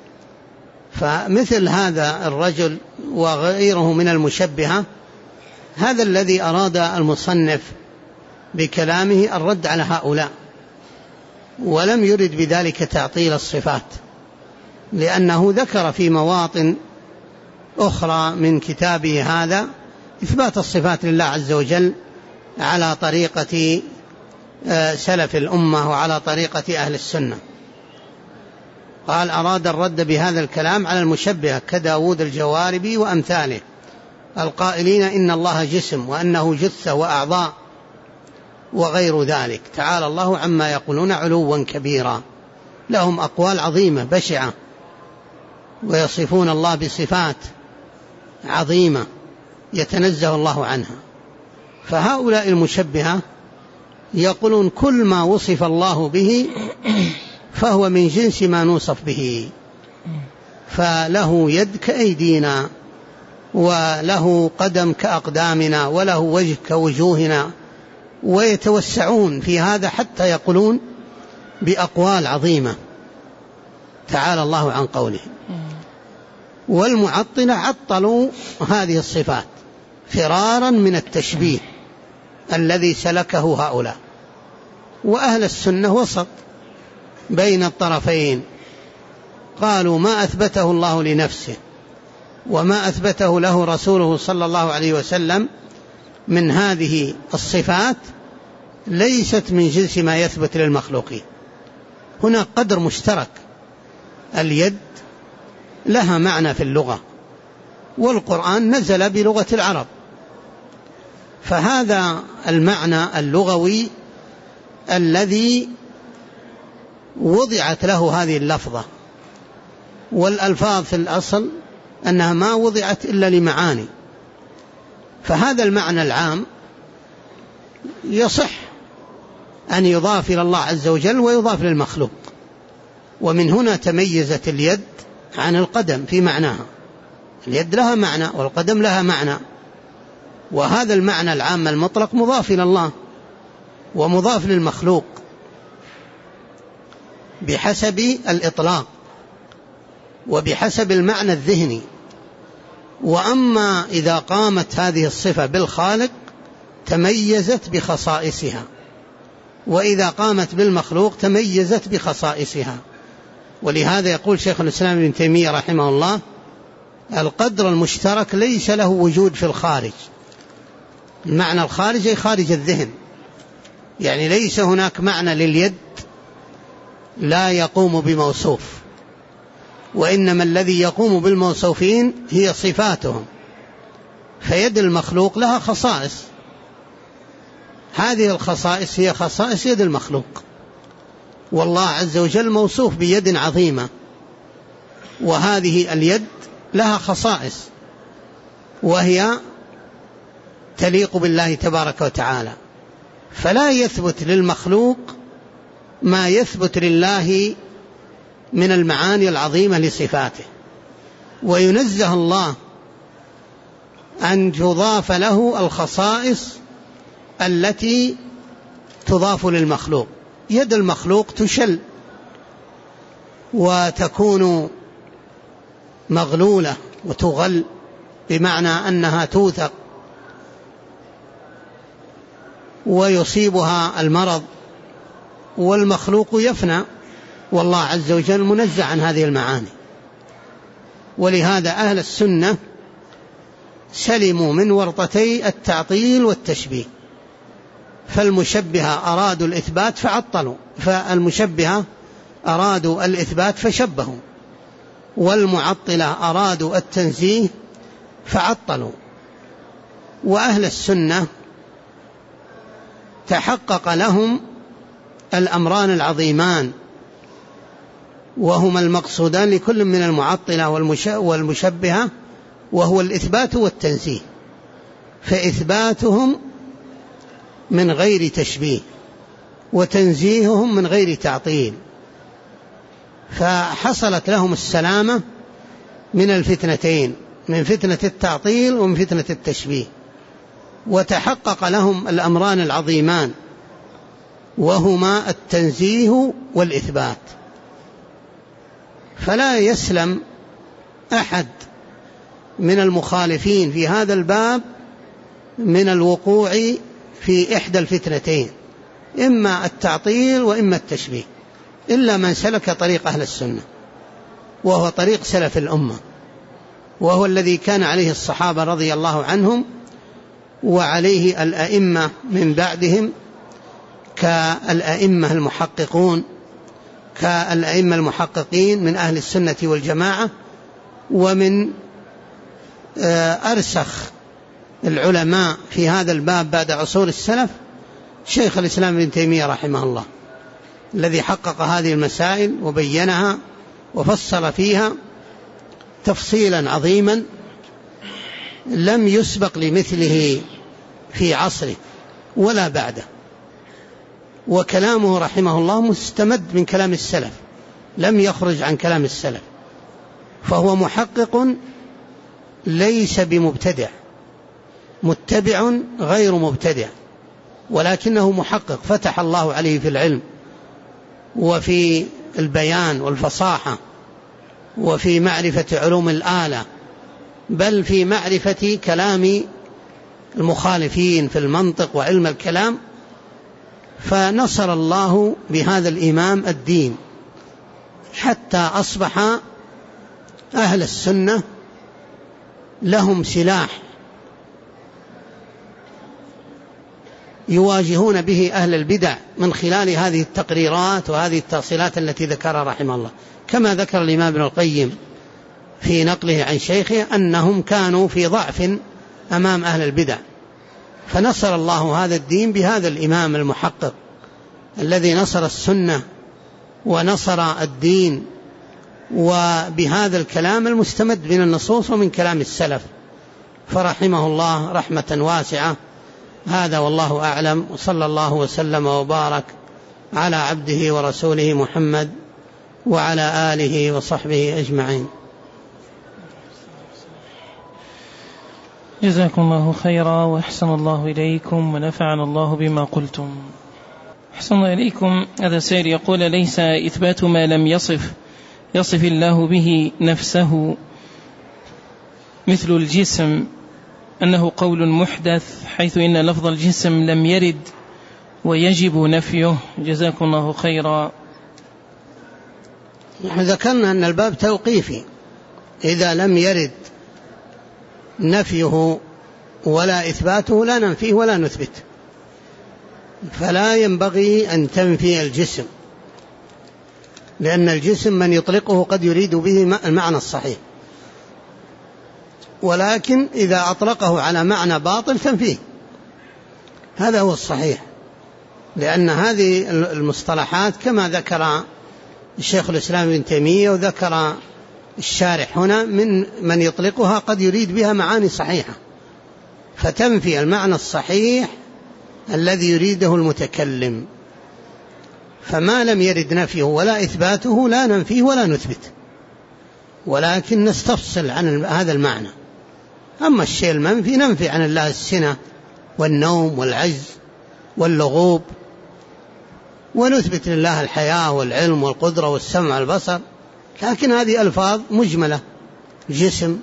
فمثل هذا الرجل وغيره من المشبهة هذا الذي أراد المصنف بكلامه الرد على هؤلاء، ولم يرد بذلك تعطيل الصفات، لأنه ذكر في مواطن أخرى من كتابه هذا إثبات الصفات لله عز وجل على طريقة سلف الأمة وعلى طريقة أهل السنة. قال أراد الرد بهذا الكلام على المشبهة كداود الجواربي وأمثاله القائلين إن الله جسم وأنه جثة وأعضاء وغير ذلك. تعالى الله عما يقولون علوا كبيرا. لهم أقوال عظيمة بشعة ويصفون الله بصفات عظيمة يتنزه الله عنها. فهؤلاء المشبهة يقولون كل ما وصف الله به فهو من جنس ما نوصف به، فله يد كأيدينا وله قدم كأقدامنا وله وجه كوجوهنا، ويتوسعون في هذا حتى يقولون بأقوال عظيمة تعالى الله عن قوله. والمعطلة عطلوا هذه الصفات فرارا من التشبيه الذي سلكه هؤلاء. وأهل السنة وسط بين الطرفين، قالوا ما أثبته الله لنفسه وما أثبته له رسوله صلى الله عليه وسلم من هذه الصفات ليست من جنس ما يثبت للمخلوقين. هنا قدر مشترك، اليد لها معنى في اللغة والقرآن نزل بلغة العرب، فهذا المعنى اللغوي الذي وضعت له هذه اللفظة. والألفاظ في الأصل أنها ما وضعت إلا لمعاني، فهذا المعنى العام يصح أن يضاف إلى الله عز وجل ويضاف للمخلوق. ومن هنا تميزت اليد عن القدم في معناها، اليد لها معنى والقدم لها معنى، وهذا المعنى العام المطلق مضاف إلى الله ومضاف للمخلوق بحسب الإطلاق وبحسب المعنى الذهني. وأما إذا قامت هذه الصفة بالخالق تميزت بخصائصها، وإذا قامت بالمخلوق تميزت بخصائصها. ولهذا يقول شيخ الإسلام ابن تيمية رحمه الله القدر المشترك ليس له وجود في الخارج. المعنى الخارج أي خارج الذهن، يعني ليس هناك معنى لليد لا يقوم بموصوف، وإنما الذي يقوم بالموصوفين هي صفاتهم. فيد المخلوق لها خصائص، هذه الخصائص هي خصائص يد المخلوق، والله عز وجل موصوف بيد عظيمة، وهذه اليد لها خصائص وهي تليق بالله تبارك وتعالى. فلا يثبت للمخلوق ما يثبت لله من المعاني العظيمة لصفاته، وينزه الله أن تضاف له الخصائص التي تضاف للمخلوق. يد المخلوق تشل وتكون مغلولة وتغل، بمعنى أنها توثق ويصيبها المرض، والمخلوق يفنى، والله عز وجل منزه عن هذه المعاني. ولهذا أهل السنة سلموا من ورطتي التعطيل والتشبيه. فالمشبهة أرادوا الإثبات فعطلوا، فالمشبهة أرادوا الإثبات فشبهوا، والمعطلة أرادوا التنزيه فعطلوا. وأهل السنة تحقق لهم الأمران العظيمان، وهما المقصودان لكل من المعطلة والمشبهة، وهو الإثبات والتنزيه. فإثباتهم من غير تشبيه وتنزيههم من غير تعطيل، فحصلت لهم السلامة من الفتنتين، من فتنة التعطيل ومن فتنة التشبيه، وتحقق لهم الأمران العظيمان وهما التنزيه والإثبات. فلا يسلم أحد من المخالفين في هذا الباب من الوقوع في إحدى الفتنتين، إما التعطيل وإما التشبيه، إلا من سلك طريق أهل السنة، وهو طريق سلف الأمة، وهو الذي كان عليه الصحابة رضي الله عنهم وعليه الأئمة من بعدهم كالأئمة المحققون كالأئمة المحققين من أهل السنة والجماعة، ومن أرسخ العلماء في هذا الباب بعد عصور السلف شيخ الإسلام ابن تيمية رحمه الله، الذي حقق هذه المسائل وبينها وفصل فيها تفصيلا عظيما لم يسبق لمثله في عصره ولا بعده. وكلامه رحمه الله مستمد من كلام السلف، لم يخرج عن كلام السلف، فهو محقق ليس بمبتدع، متبع غير مبتدع، ولكنه محقق فتح الله عليه في العلم وفي البيان والفصاحة وفي معرفة علوم الآلة، بل في معرفة كلام المخالفين في المنطق وعلم الكلام. فنصر الله بهذا الإمام الدين حتى أصبح أهل السنة لهم سلاح يواجهون به أهل البدع من خلال هذه التقريرات وهذه التأصيلات التي ذكرها رحمه الله، كما ذكر الإمام ابن القيم في نقله عن شيخه أنهم كانوا في ضعف أمام أهل البدع، فنصر الله هذا الدين بهذا الإمام المحقق الذي نصر السنة ونصر الدين، وبهذا الكلام المستمد من النصوص ومن كلام السلف، فرحمه الله رحمة واسعة. هذا والله أعلم، وصلى الله وسلم وبارك على عبده ورسوله محمد وعلى آله وصحبه أجمعين. جزاكم الله خيرا وأحسن الله إليكم ونفعنا الله بما قلتم. أحسن الله إليكم. هذا سائل يقول: ليس إثبات ما لم يصف الله به نفسه مثل الجسم أنه قول محدث، حيث إن لفظ الجسم لم يرد ويجب نفيه؟ جزاكم الله خيرا. نحن ذكرنا أن الباب توقيفي، إذا لم يرد نفيه ولا إثباته لا ننفيه ولا نثبت، فلا ينبغي أن تنفي الجسم، لأن الجسم من يطلقه قد يريد به المعنى الصحيح، ولكن إذا أطلقه على معنى باطل تنفيه، هذا هو الصحيح، لأن هذه المصطلحات كما ذكر الشيخ الإسلام ابن تيمية وذكر الشارح هنا من يطلقها قد يريد بها معاني صحيحة، فتنفي المعنى الصحيح الذي يريده المتكلم. فما لم يرد نفيه ولا إثباته لا ننفيه ولا نثبت، ولكن نستفصل عن هذا المعنى. أما الشيء المنفي ننفي عن الله السنة والنوم والعجز واللغوب، ونثبت لله الحياة والعلم والقدرة والسمع والبصر، لكن هذه ألفاظ مجملة، جسم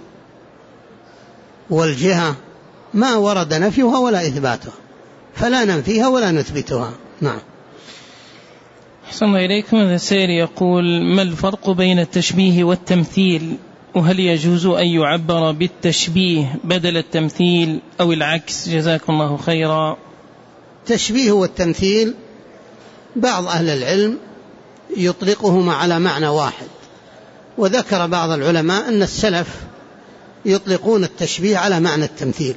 والجهة ما ورد نفيها ولا إثباتها، فلا ننفيها ولا نثبتها. نعم. أحسن الله إليكم. هذا السائل يقول: ما الفرق بين التشبيه والتمثيل؟ وهل يجوز أن يعبر بالتشبيه بدل التمثيل أو العكس؟ جزاكم الله خيرا. التشبيه والتمثيل بعض أهل العلم يطلقهما على معنى واحد، وذكر بعض العلماء أن السلف يطلقون التشبيه على معنى التمثيل.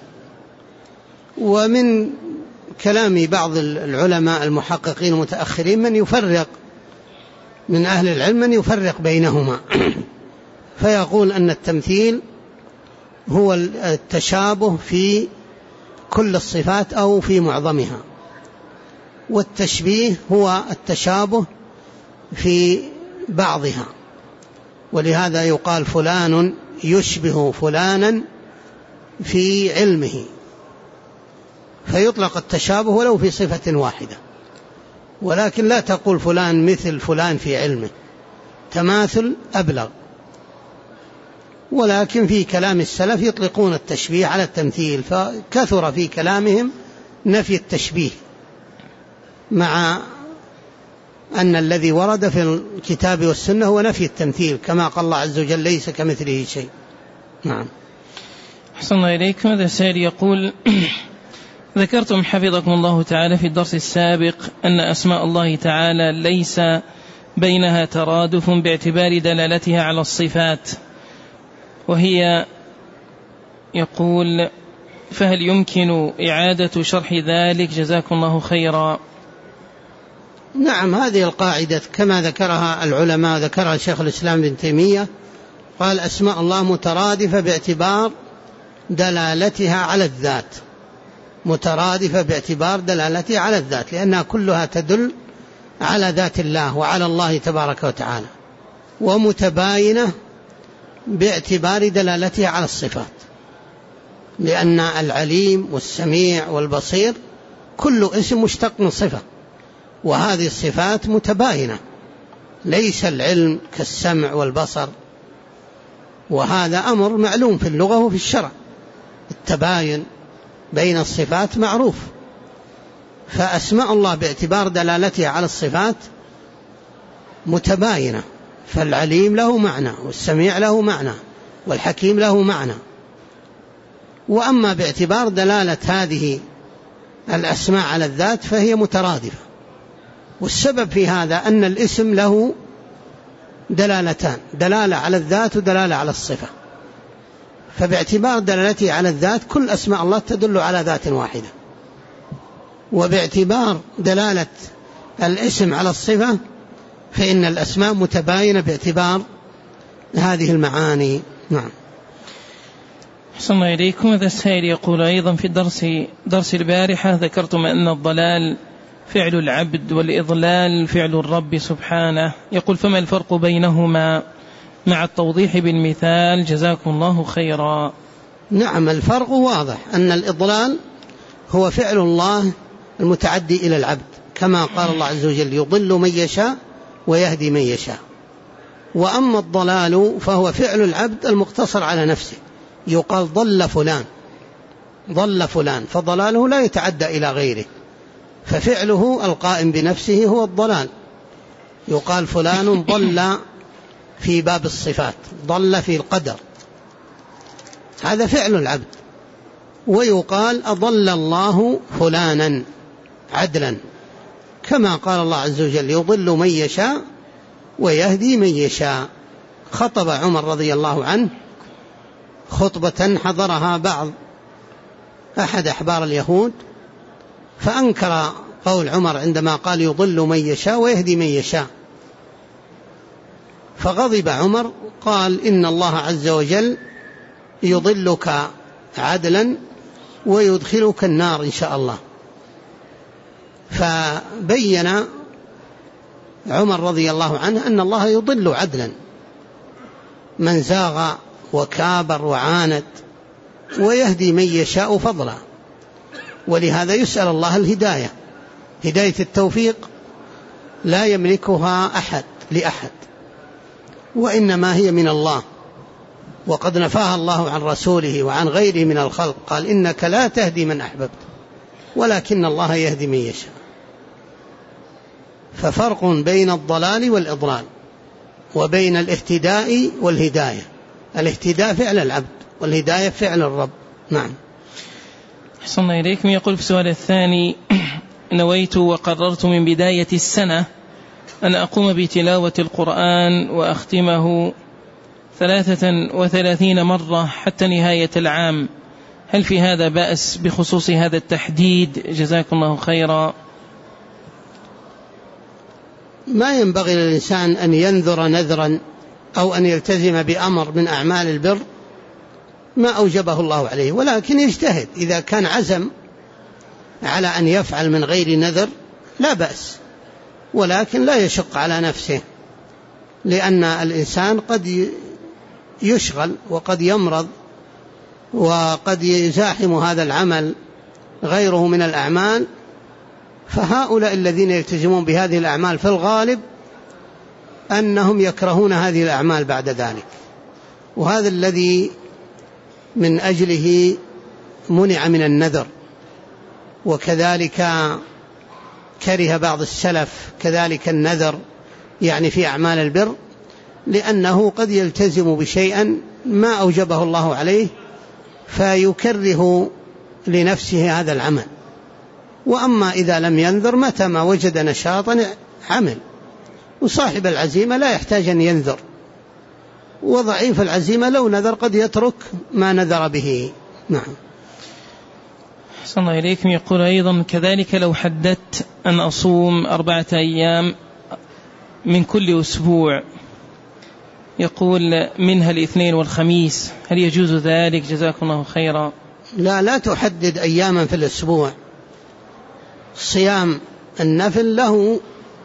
ومن كلام بعض العلماء المحققين المتأخرين من يفرق من أهل العلم من يفرق بينهما فيقول أن التمثيل هو التشابه في كل الصفات أو في معظمها، والتشبيه هو التشابه في بعضها، ولهذا يقال فلان يشبه فلانا في علمه، فيطلق التشابه ولو في صفة واحدة، ولكن لا تقول فلان مثل فلان في علمه، تماثل أبلغ. ولكن في كلام السلف يطلقون التشبيه على التمثيل، فكثر في كلامهم نفي التشبيه، مع أن الذي ورد في الكتاب والسنة هو نفي التمثيل، كما قال الله عز وجل: ليس كمثله شيء. نعم. أحسن الله إليكم. هذا السائل يقول: ذكرتم حفظكم الله تعالى في الدرس السابق أن أسماء الله تعالى ليس بينها ترادف باعتبار دلالتها على الصفات، وهي يقول فهل يمكن إعادة شرح ذلك؟ جزاكم الله خيرا. نعم، هذه القاعدة كما ذكرها العلماء، ذكرها شيخ الإسلام ابن تيمية، قال أسماء الله مترادفة باعتبار دلالتها على الذات، مترادفة باعتبار دلالتها على الذات، لأنها كلها تدل على ذات الله وعلى الله تبارك وتعالى، ومتباينة باعتبار دلالتها على الصفات، لأن العليم والسميع والبصير كل اسم مشتق من صفة، وهذه الصفات متباينة، ليس العلم كالسمع والبصر، وهذا أمر معلوم في اللغة وفي الشرع، التباين بين الصفات معروف. فأسماء الله باعتبار دلالتها على الصفات متباينة، فالعليم له معنى، والسميع له معنى، والحكيم له معنى. وأما باعتبار دلالة هذه الأسماء على الذات فهي مترادفة، والسبب في هذا أن الاسم له دلالتان، دلالة على الذات ودلالة على الصفة، فباعتبار دلالته على الذات كل أسماء الله تدل على ذات واحدة، وباعتبار دلالة الاسم على الصفة فإن الأسماء متباينة باعتبار هذه المعاني. نعم. أحسن الله إليكم. هذا السائل يقول أيضا في درس البارحة ذكرتم أن الضلال فعل العبد والإضلال فعل الرب سبحانه، يقول فما الفرق بينهما مع التوضيح بالمثال؟ جزاكم الله خيرا. نعم، الفرق واضح، أن الإضلال هو فعل الله المتعدي إلى العبد، كما قال الله عز وجل يضل من يشاء ويهدي من يشاء. وأما الضلال فهو فعل العبد المقتصر على نفسه، يقال ضل فلان، ضل فلان، فضلاله لا يتعدى إلى غيره، ففعله القائم بنفسه هو الضلال. يقال فلان ضل في باب الصفات، ضل في القدر، هذا فعل العبد. ويقال أضل الله فلانا عدلا، كما قال الله عز وجل يضل من يشاء ويهدي من يشاء. خطب عمر رضي الله عنه خطبة حضرها أحد أحبار اليهود، فأنكر قول عمر عندما قال يضل من يشاء ويهدي من يشاء، فغضب عمر قال إن الله عز وجل يضلك عدلا ويدخلك النار إن شاء الله. فبين عمر رضي الله عنه أن الله يضل عدلا من زاغ وكابر وعاند، ويهدي من يشاء فضلا. ولهذا يسأل الله الهداية، هداية التوفيق لا يملكها أحد لأحد، وإنما هي من الله، وقد نفاها الله عن رسوله وعن غيره من الخلق، قال إنك لا تهدي من أحببت ولكن الله يهدي من يشاء. ففرق بين الضلال والإضلال، وبين الاهتداء والهداية. الاهتداء فعل العبد، والهداية فعل الرب. نعم. أحسن الله إليكم. يقول في السؤال الثاني نويت وقررت من بداية السنة أن أقوم بتلاوة القرآن وأختمه 33 مرة حتى نهاية العام، هل في هذا بأس بخصوص هذا التحديد؟ جزاكم الله خيرا. ما ينبغي للإنسان أن ينذر نذرا أو أن يلتزم بأمر من أعمال البر ما أوجبه الله عليه، ولكن يجتهد إذا كان عزم على أن يفعل من غير نذر لا بأس، ولكن لا يشق على نفسه، لأن الإنسان قد يشغل وقد يمرض وقد يزاحم هذا العمل غيره من الأعمال. فهؤلاء الذين يلتزمون بهذه الأعمال في الغالب أنهم يكرهون هذه الأعمال بعد ذلك، وهذا الذي من أجله منع من النذر. وكذلك كره بعض السلف كذلك النذر يعني في أعمال البر، لأنه قد يلتزم بشيئا ما أوجبه الله عليه فيكره لنفسه هذا العمل. وأما إذا لم ينذر متى ما وجد نشاطا عمل، وصاحب العزيمة لا يحتاج أن ينذر، وضعيف العزيمة لو نذر قد يترك ما نذر به. نعم. أحسن الله إليكم. يقول أيضا كذلك لو حددت أن أصوم 4 أيام من كل أسبوع، يقول منها الاثنين والخميس، هل يجوز ذلك؟ جزاكم الله خيرا. لا تحدد أياما في الأسبوع. صيام النفل له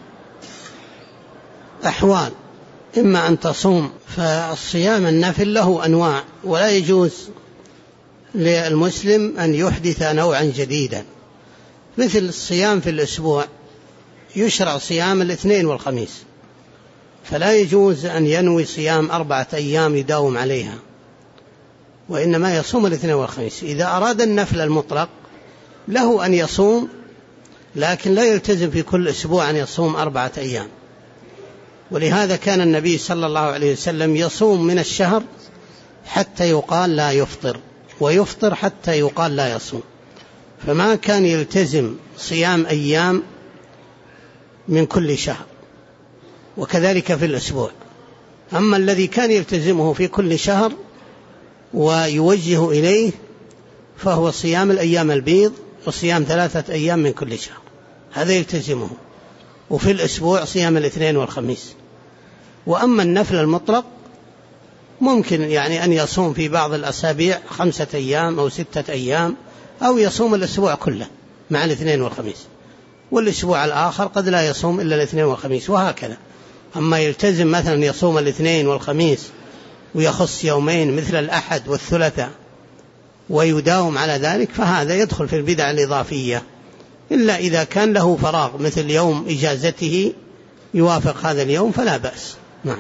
أحوال، إما أن تصوم، فالصيام النفل له أنواع، ولا يجوز للمسلم أن يحدث نوعا جديدا. مثل الصيام في الأسبوع يشرع صيام الاثنين والخميس، فلا يجوز أن ينوي صيام 4 أيام يداوم عليها، وإنما يصوم الاثنين والخميس. إذا أراد النفل المطلق له أن يصوم، لكن لا يلتزم في كل أسبوع أن يصوم 4 أيام. ولهذا كان النبي صلى الله عليه وسلم يصوم من الشهر حتى يقال لا يفطر، ويفطر حتى يقال لا يصوم، فما كان يلتزم صيام أيام من كل شهر، وكذلك في الأسبوع. أما الذي كان يلتزمه في كل شهر ويوجه إليه فهو صيام الأيام البيض، وصيام 3 أيام من كل شهر، هذا يلتزمه، وفي الأسبوع صيام الاثنين والخميس. وأما النفل المطلق ممكن يعني أن يصوم في بعض الأسابيع 5 أيام أو 6 أيام، أو يصوم الأسبوع كله مع الاثنين والخميس، والأسبوع الآخر قد لا يصوم إلا الاثنين والخميس، وهكذا. أما يلتزم مثلا يصوم الاثنين والخميس ويخص يومين مثل الأحد والثلاثاء ويداوم على ذلك، فهذا يدخل في البدع الإضافية، إلا إذا كان له فراغ مثل يوم إجازته يوافق هذا اليوم فلا بأس. نعم.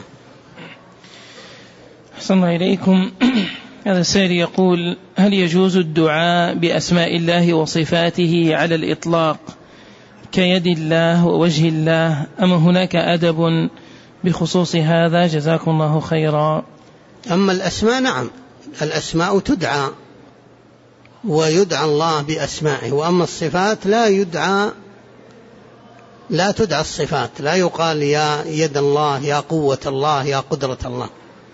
أحسن الله إليكم. هذا السائل يقول هل يجوز الدعاء بأسماء الله وصفاته على الإطلاق كيد الله ووجه الله، أم هناك أدب بخصوص هذا؟ جزاكم الله خيرا. أما الأسماء نعم، الأسماء تدعى ويدعى الله بأسمائه، وأما الصفات لا تدعى الصفات، لا يقال يا يد الله، يا قوة الله، يا قدرة الله،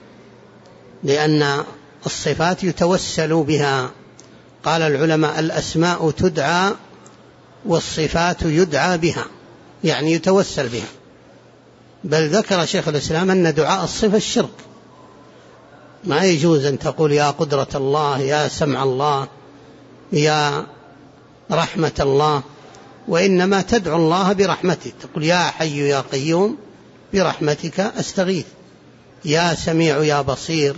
لأن الصفات يتوسل بها. قال العلماء الأسماء تدعى والصفات يدعى بها، يعني يتوسل بها. بل ذكر شيخ الإسلام أن دعاء الصفة الشرك، ما يجوز أن تقول يا قدرة الله، يا سمع الله، يا رحمة الله، وإنما تدعو الله برحمته، تقول يا حي يا قيوم برحمتك أستغيث، يا سميع يا بصير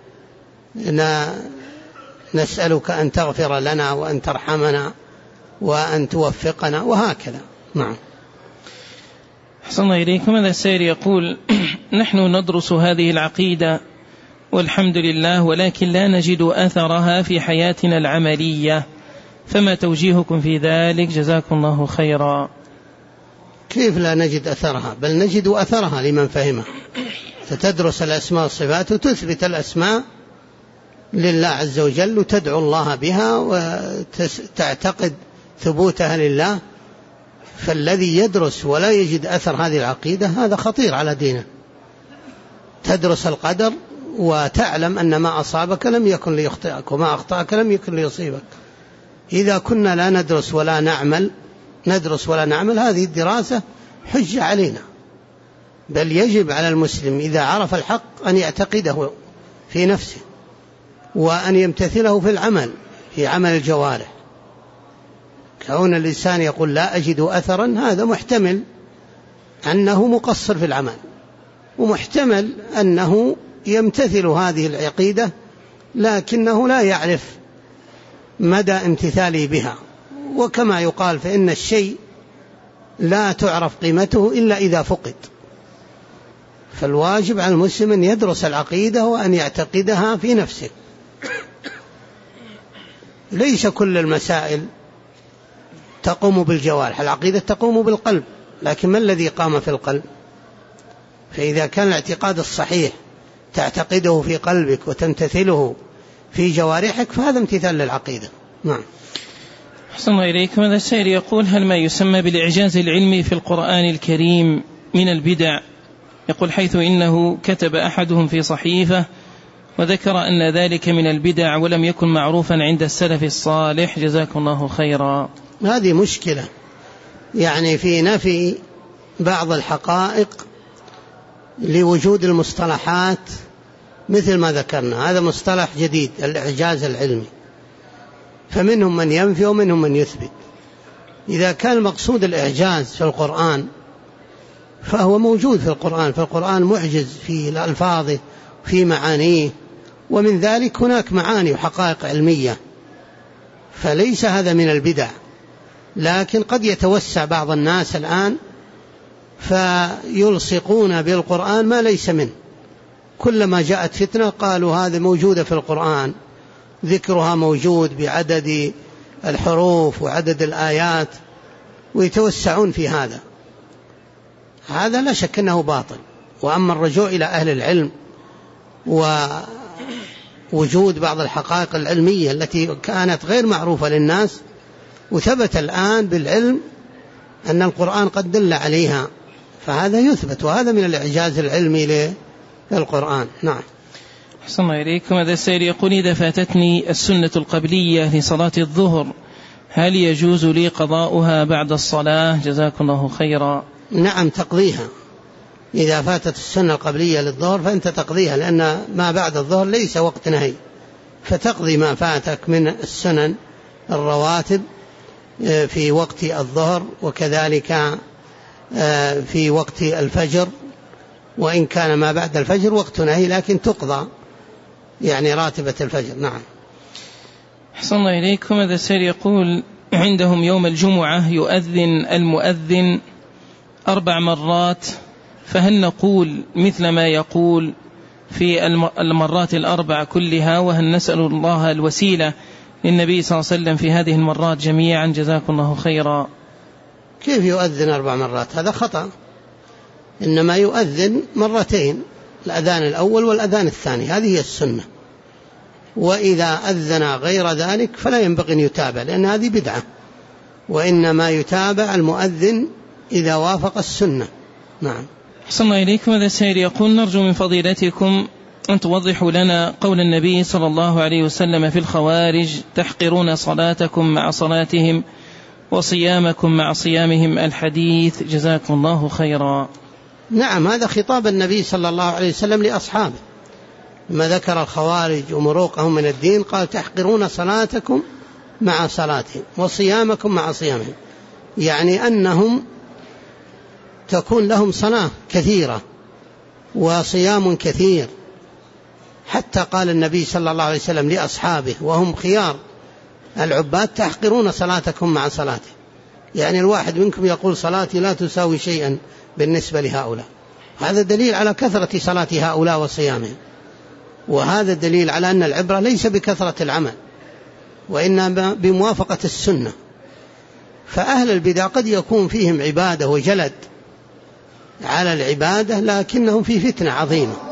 نسألك أن تغفر لنا وأن ترحمنا وأن توفقنا، وهكذا. نعم. أحسن الله إليكم. هذا السائل يقول نحن ندرس هذه العقيدة والحمد لله، ولكن لا نجد أثرها في حياتنا العملية، فما توجيهكم في ذلك؟ جزاكم الله خيرا. كيف لا نجد أثرها؟ بل نجد أثرها لمن فهمها. فتدرس الأسماء والصفات وتثبت الأسماء لله عز وجل وتدعو الله بها وتعتقد ثبوتها لله. فالذي يدرس ولا يجد أثر هذه العقيدة هذا خطير على دينه. تدرس القدر وتعلم أن ما أصابك لم يكن ليخطئك وما أخطأك لم يكن ليصيبك. إذا كنا لا ندرس ولا نعمل هذه الدراسة حجة علينا. بل يجب على المسلم إذا عرف الحق أن يعتقده في نفسه وأن يمتثله في عمل الجوارح. كون الإنسان يقول لا أجد أثرا، هذا محتمل أنه مقصر في العمل، ومحتمل أنه يمتثل هذه العقيدة لكنه لا يعرف مدى امتثاله بها. وكما يقال فإن الشيء لا تعرف قيمته إلا إذا فقد. فالواجب على المسلم أن يدرس العقيدة وأن يعتقدها في نفسه. ليس كل المسائل تقوم بالجوارح، العقيدة تقوم بالقلب، لكن ما الذي قام في القلب؟ فإذا كان الاعتقاد الصحيح تعتقده في قلبك وتمتثله في جوارحك فهذا امتثال للعقيدة. نعم. أحسن الله إليكم. هذا السائل يقول هل ما يسمى بالإعجاز العلمي في القرآن الكريم من البدع. يقول حيث إنه كتب أحدهم في صحيفة وذكر أن ذلك من البدع ولم يكن معروفا عند السلف الصالح جزاكم الله خيرا. هذه مشكلة، يعني في نفي بعض الحقائق لوجود المصطلحات مثل ما ذكرنا. هذا مصطلح جديد، الإعجاز العلمي، فمنهم من ينفي ومنهم من يثبت. إذا كان المقصود الإعجاز في القرآن فهو موجود في القرآن، فالقرآن معجز في ألفاظه في معانيه، ومن ذلك هناك معاني وحقائق علمية، فليس هذا من البدع. لكن قد يتوسع بعض الناس الآن فيلصقون بالقرآن ما ليس منه، كلما جاءت فتنة قالوا هذه موجودة في القرآن، ذكرها موجود بعدد الحروف وعدد الآيات، ويتوسعون في هذا. هذا لا شك أنه باطل. وأما الرجوع إلى أهل العلم ووجود بعض الحقائق العلمية التي كانت غير معروفة للناس وثبت الآن بالعلم أن القرآن قد دل عليها، فهذا يثبت، وهذا من الإعجاز العلمي للقرآن. نعم. أحسن الله إليكم. هذا السائل يقول إذا فاتتني السنة القبلية لصلاة الظهر هل يجوز لي قضاؤها بعد الصلاة جزاكم الله خيرا؟ نعم تقضيها. إذا فاتت السنة القبلية للظهر فأنت تقضيها، لأن ما بعد الظهر ليس وقت نهي، فتقضي ما فاتك من السنن الرواتب في وقت الظهر، وكذلك في وقت الفجر، وإن كان ما بعد الفجر وقت نهي لكن تقضى يعني راتبة الفجر. نعم. أحسن الله إليكم. هذا السائل يقول عندهم يوم الجمعة يؤذن المؤذن 4 مرات، فهل نقول مثل ما يقول في المرات 4 كلها، وهل نسأل الله الوسيلة للنبي صلى الله عليه وسلم في هذه المرات جميعا جزاكم الله خيرا؟ كيف يؤذن 4 مرات؟ هذا خطأ. إنما يؤذن 2 مرتين، الأذان الأول والأذان الثاني، هذه هي السنة. وإذا أذن غير ذلك فلا ينبغي أن يتابع، لأن هذه بدعة، وإنما يتابع المؤذن إذا وافق السنة. نعم. أحسن الله إليكم. هذا السائل يقول نرجو من فضيلتكم أن توضحوا لنا قول النبي صلى الله عليه وسلم في الخوارج تحقرون صلاتكم مع صلاتهم وصيامكم مع صيامهم الحديث جزاكم الله خيرا. نعم، هذا خطاب النبي صلى الله عليه وسلم لأصحابه لما ذكر الخوارج ومروقهم من الدين، قال تحقرون صلاتكم مع صلاتهم وصيامكم مع صيامهم، يعني أنهم تكون لهم صلاة كثيرة وصيام كثير، حتى قال النبي صلى الله عليه وسلم لأصحابه وهم خيار العباد تحقرون صلاتكم مع صلاته، يعني الواحد منكم يقول صلاتي لا تساوي شيئا بالنسبة لهؤلاء. هذا دليل على كثرة صلاة هؤلاء وصيامهم، وهذا دليل على أن العبرة ليس بكثرة العمل وإنما بموافقة السنة. فأهل البدع قد يكون فيهم عبادة وجلد على العبادة، لكنهم في فتنة عظيمة.